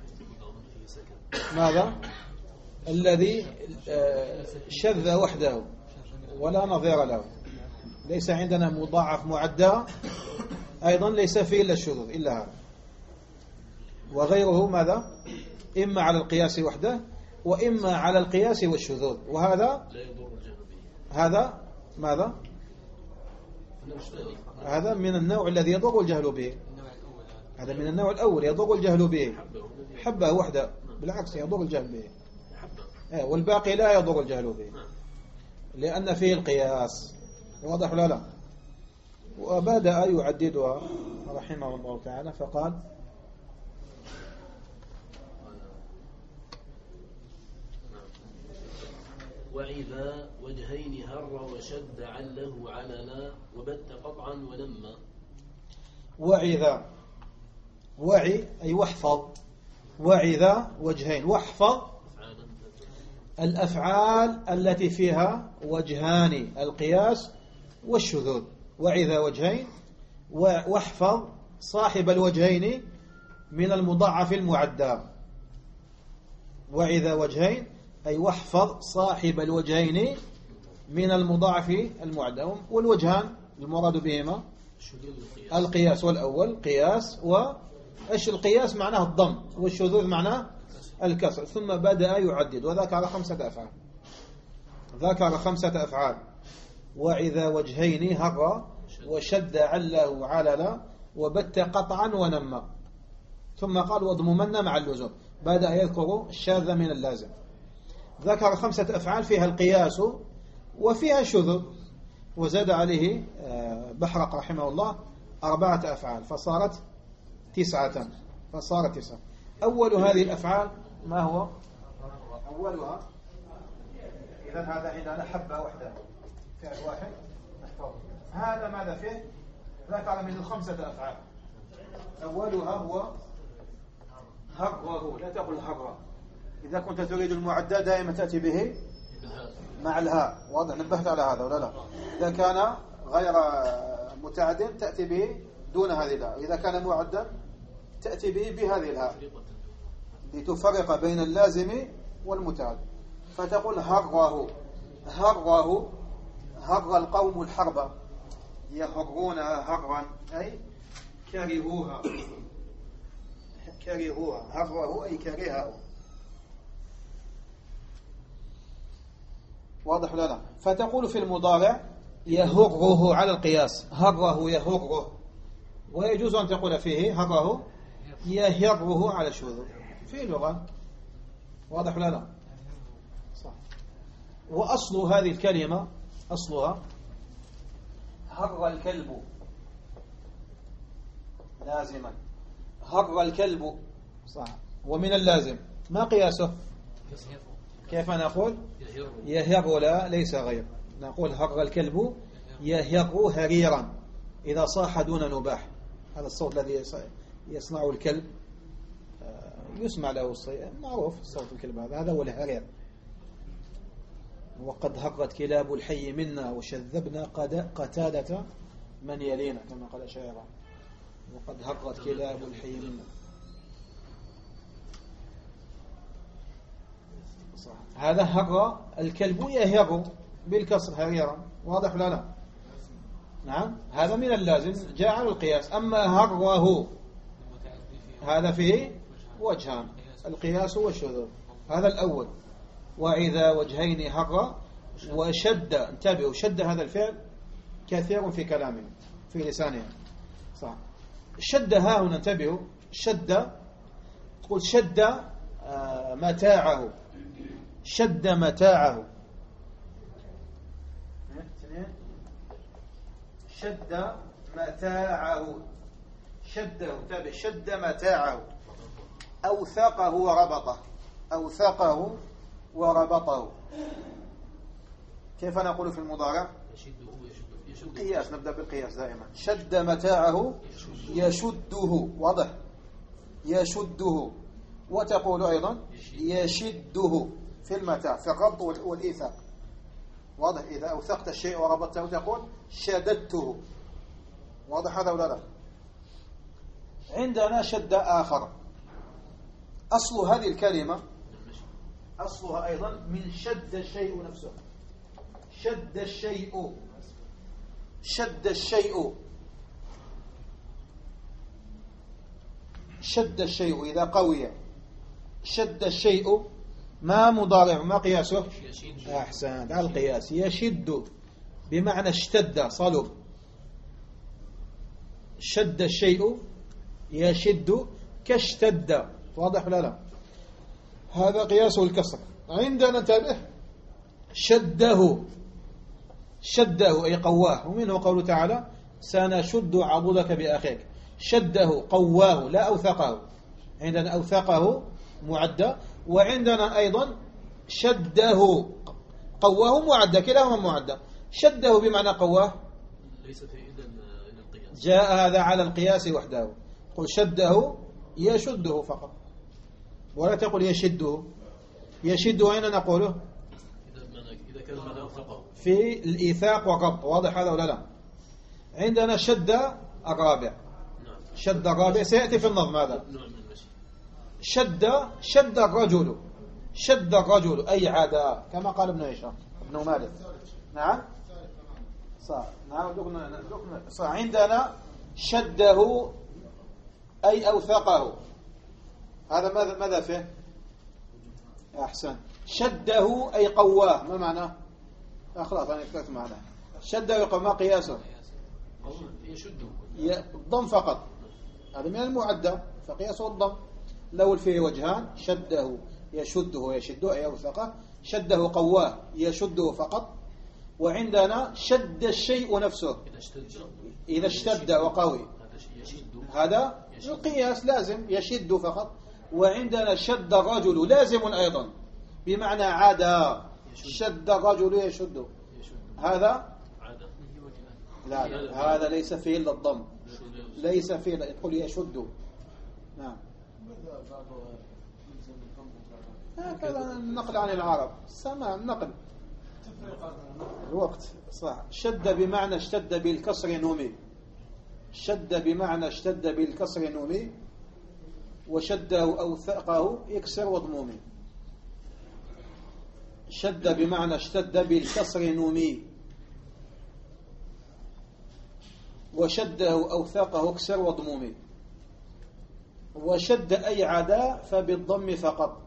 ماذا؟ الذي شذ وحده ولا نظير له، ليس عندنا مضاعف معدى أيضا ليس فيه إلا الشذوذ إلا هذا، وغيره ماذا؟ إما على القياس وحده وإما على القياس والشذوذ، وهذا لا يضر الجهل به. هذا ماذا؟ هذا من النوع الذي يضر الجهل به، هذا من النوع الأول يضر الجهل به، حبة وحدة بالعكس يضر الجهل به، والباقي لا يضر الجهل به لأن فيه القياس. واضح ولا لا؟ وبدأ يعددها رحمه الله تعالى فقال: وإذا وجهين هر وشد عله علنا وبت قطعا ولما. وإذا، وعي أي واحفظ، وإذا وجهين، واحفظ الأفعال التي فيها وجهان القياس والشذوذ. وإذا وجهين، واحفظ صاحب الوجهين من المضاعف المعدى. وإذا وجهين أي واحفظ صاحب الوجهين من المضاعف المعدى. والوجهان المراد بهما القياس، والأول قياس، وإيش القياس معناه الضم، والشذوذ معناه الكسر. ثم بدأ يعدد وذكر 5 أفعال، ذكر 5 أفعال: وإذا وجهين هر وشد عله عللا وبت قطعا ونمى. ثم قال: واضممن مع اللزوم. بدأ يذكر الشاذ من اللازم. ذكر 5 أفعال فيها القياس وفيها الشذوذ، وزاد عليه بحرق رحمه الله 4 أفعال فصارت 9. أول هذه الأفعال ما هو؟ أولها إذا هذا عندنا حبة وحدة، فعل واحد نحفظه. هذا ماذا فيه؟ ذكر من 5 أفعال. أولها هو هره، لا تقل هره. إذا كنت تريد المعدى دائما تأتي به مع الهاء. واضح؟ نبهت على هذا ولا لا؟ إذا كان غير متعد تأتي به دون هذه الهاء، إذا كان معدا تأتي به بهذه الهاء لتفرق بين اللازم والمتعد. فتقول هره، هره، هر القوم الحرب، يهرونها هرا أي كرهوها، كرهوها، هره أي كرهه. واضح ولا لا؟ فتقول في المضارع يهره على القياس، هره يهره، ويجوز أن تقول فيه هره يهره على الشذوذ في اللغة. واضح ولا لا؟ صح. وأصل هذه الكلمة أصلها هر الكلب لازما، هر الكلب صح. ومن اللازم ما قياسه؟ كيف نقول؟ يهر، لا ليس غير. نقول هر الكلب يهر هريرا إذا صاح دون نباح. هذا الصوت الذي يصنعه الكلب يسمع له معروف صوت الكلب، هذا هو الهرير. وقد هرت كلاب الحي منا وشذبنا قتادة من يلينا كما قال شاعر. وقد هرت كلاب الحي منا. صح. هذا هر الكلب يهر بالكسر هريرا. واضح ولا لا؟ نعم. هذا من اللازم جاء على القياس. أما هره هذا فيه وجهان، القياس والشذوذ. هذا الأول. وإذا وجهين هر وشد. انتبهوا، شد هذا الفعل كثير في كلامه في لسانه. صح. شد ها هنا انتبهوا، شد تقول شد متاعه، شد متاعه، شد متاعه، شده انتبه، شد متاعه، أوثقه وربطه، أوثقه وربطه. كيف نقول في المضارع؟ القياس، نبدأ بالقياس دائما. شد متاعه يشده. واضح؟ يشده. وتقول أيضا يشده في المتاع، في الربط والإيثاق. واضح؟ إذا أوثقت الشيء وربطته تقول شددته. واضح هذا ولا لا؟ عندنا شد آخر. أصل هذه الكلمة أصلها أيضا من شد الشيء نفسه. شد الشيء، شد الشيء، شد الشيء إذا قوي، شد الشيء ما مضارع ما قياسه؟ أحسن، على القياس. يشد بمعنى اشتد صلب، شد الشيء يشد كاشتد، واضح ولا لا؟ هذا قياسه الكسر. عندنا انتبه شده، شده أي قواه، ومنه قوله تعالى سنشد عضدك بأخيك. شده قواه لا أوثقه، عندنا أوثقه معدة، وعندنا أيضا شده قواه معدة، كلاهما معدة. شده بمعنى قواه ليس في إذن القياس، جاء هذا على القياس وحده. قل شده يشده فقط، ولا تقول يشده. يشده أين نقوله؟ إذا كان من أوثقه في الإيثاق والربط، واضح هذا ولا لا؟ عندنا شد الرابع، نعم. شد الرابع سيأتي في النظم هذا. نوع من المشي. شد الرجل، شد الرجل أي عدا، كما قال ابن هشام ابن مالك. نعم صح، نعم صح. عندنا شده أي أوثقه، هذا ماذا فيه؟ أحسن. شده أي قواه، ما معناه؟ خلاص أنا اكتبت معناه. شده يقوى، ما قياسه؟ يشده الضم فقط، هذا من المعدة فقياسه الضم. لو فيه وجهان، شده يشده يشده أي أوثقه، شده قواه يشده فقط. وعندنا شد الشيء نفسه إذا اشتد وقوي، هذا القياس لازم يشد فقط. وعندنا شد الرجل لازم أيضا بمعنى عدا، شد الرجل يشد، هذا لا هذا ليس فيه إلا الضم، ليس فيه إلا يقول يشد. نعم هكذا النقل عن العرب، سمع النقل الوقت صح. شد بمعنى اشتد بالكسر نومي، شد بمعنى اشتد بالكسر نومي، وشده أوثقه يكسر وضمومي. شد بمعنى اشتد بالكسر نومي، وشده أوثقه اكسر وضمومي. وشد أي عدا فبالضم فقط،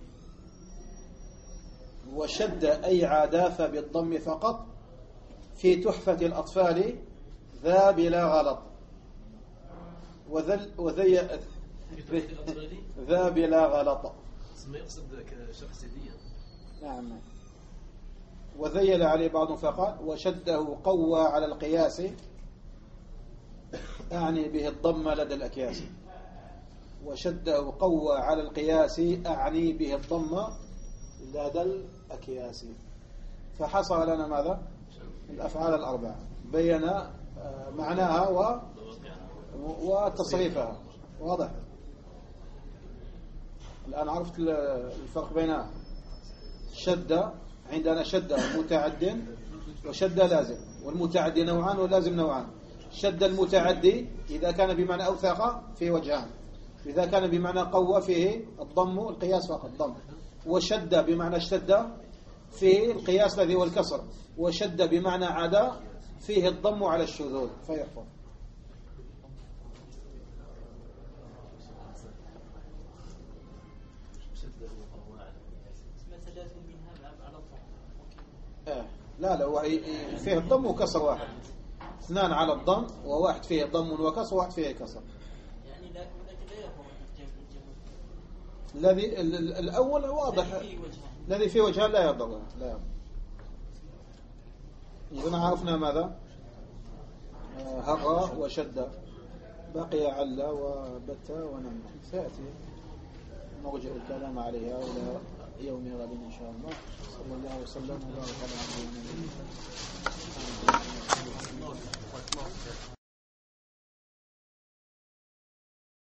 وشد أي عدا فبالضم فقط. في تحفة الأطفال ذا بلا غلط، وذي ذا بلا غلط، ما يقصد كشخص يديا. نعم. وذيل عليه بعض فقال وشده قوى على القياس، أعني به الضم لدى الأكياس. وشده قوى على القياس أعني به الضم لدى الأكياس. فحصل لنا ماذا؟ الأفعال الأربعة، بين معناها وتصريفها، واضح؟ الآن عرفت الفرق بينها. شد عندنا شد متعد وشد لازم، والمتعدي نوعان واللازم نوعان. شد المتعدي إذا كان بمعنى أوثق فيه وجهان، إذا كان بمعنى قوة فيه الضم القياس فقط ضم. وشد بمعنى اشتد فيه القياس الذي هو الكسر. وشد بمعنى عدا فيه الضم على الشذوذ فيحفظ. لا هو فيه الضم وكسر واحد، اثنان على الضم، وواحد فيه ضم وكسر وواحد فيه كسر. يعني لكن لا يفهم الذي الأول واضح، الذي فيه وجهان لا يضر، لا يضر. إذن عرفنا ماذا؟ هرى وشد، بقي عل وبت ونم. سيأتي نرجع الكلام عليها إلى يوم غد إن شاء الله. صلى الله وسلم وبارك على عبده ونبيه.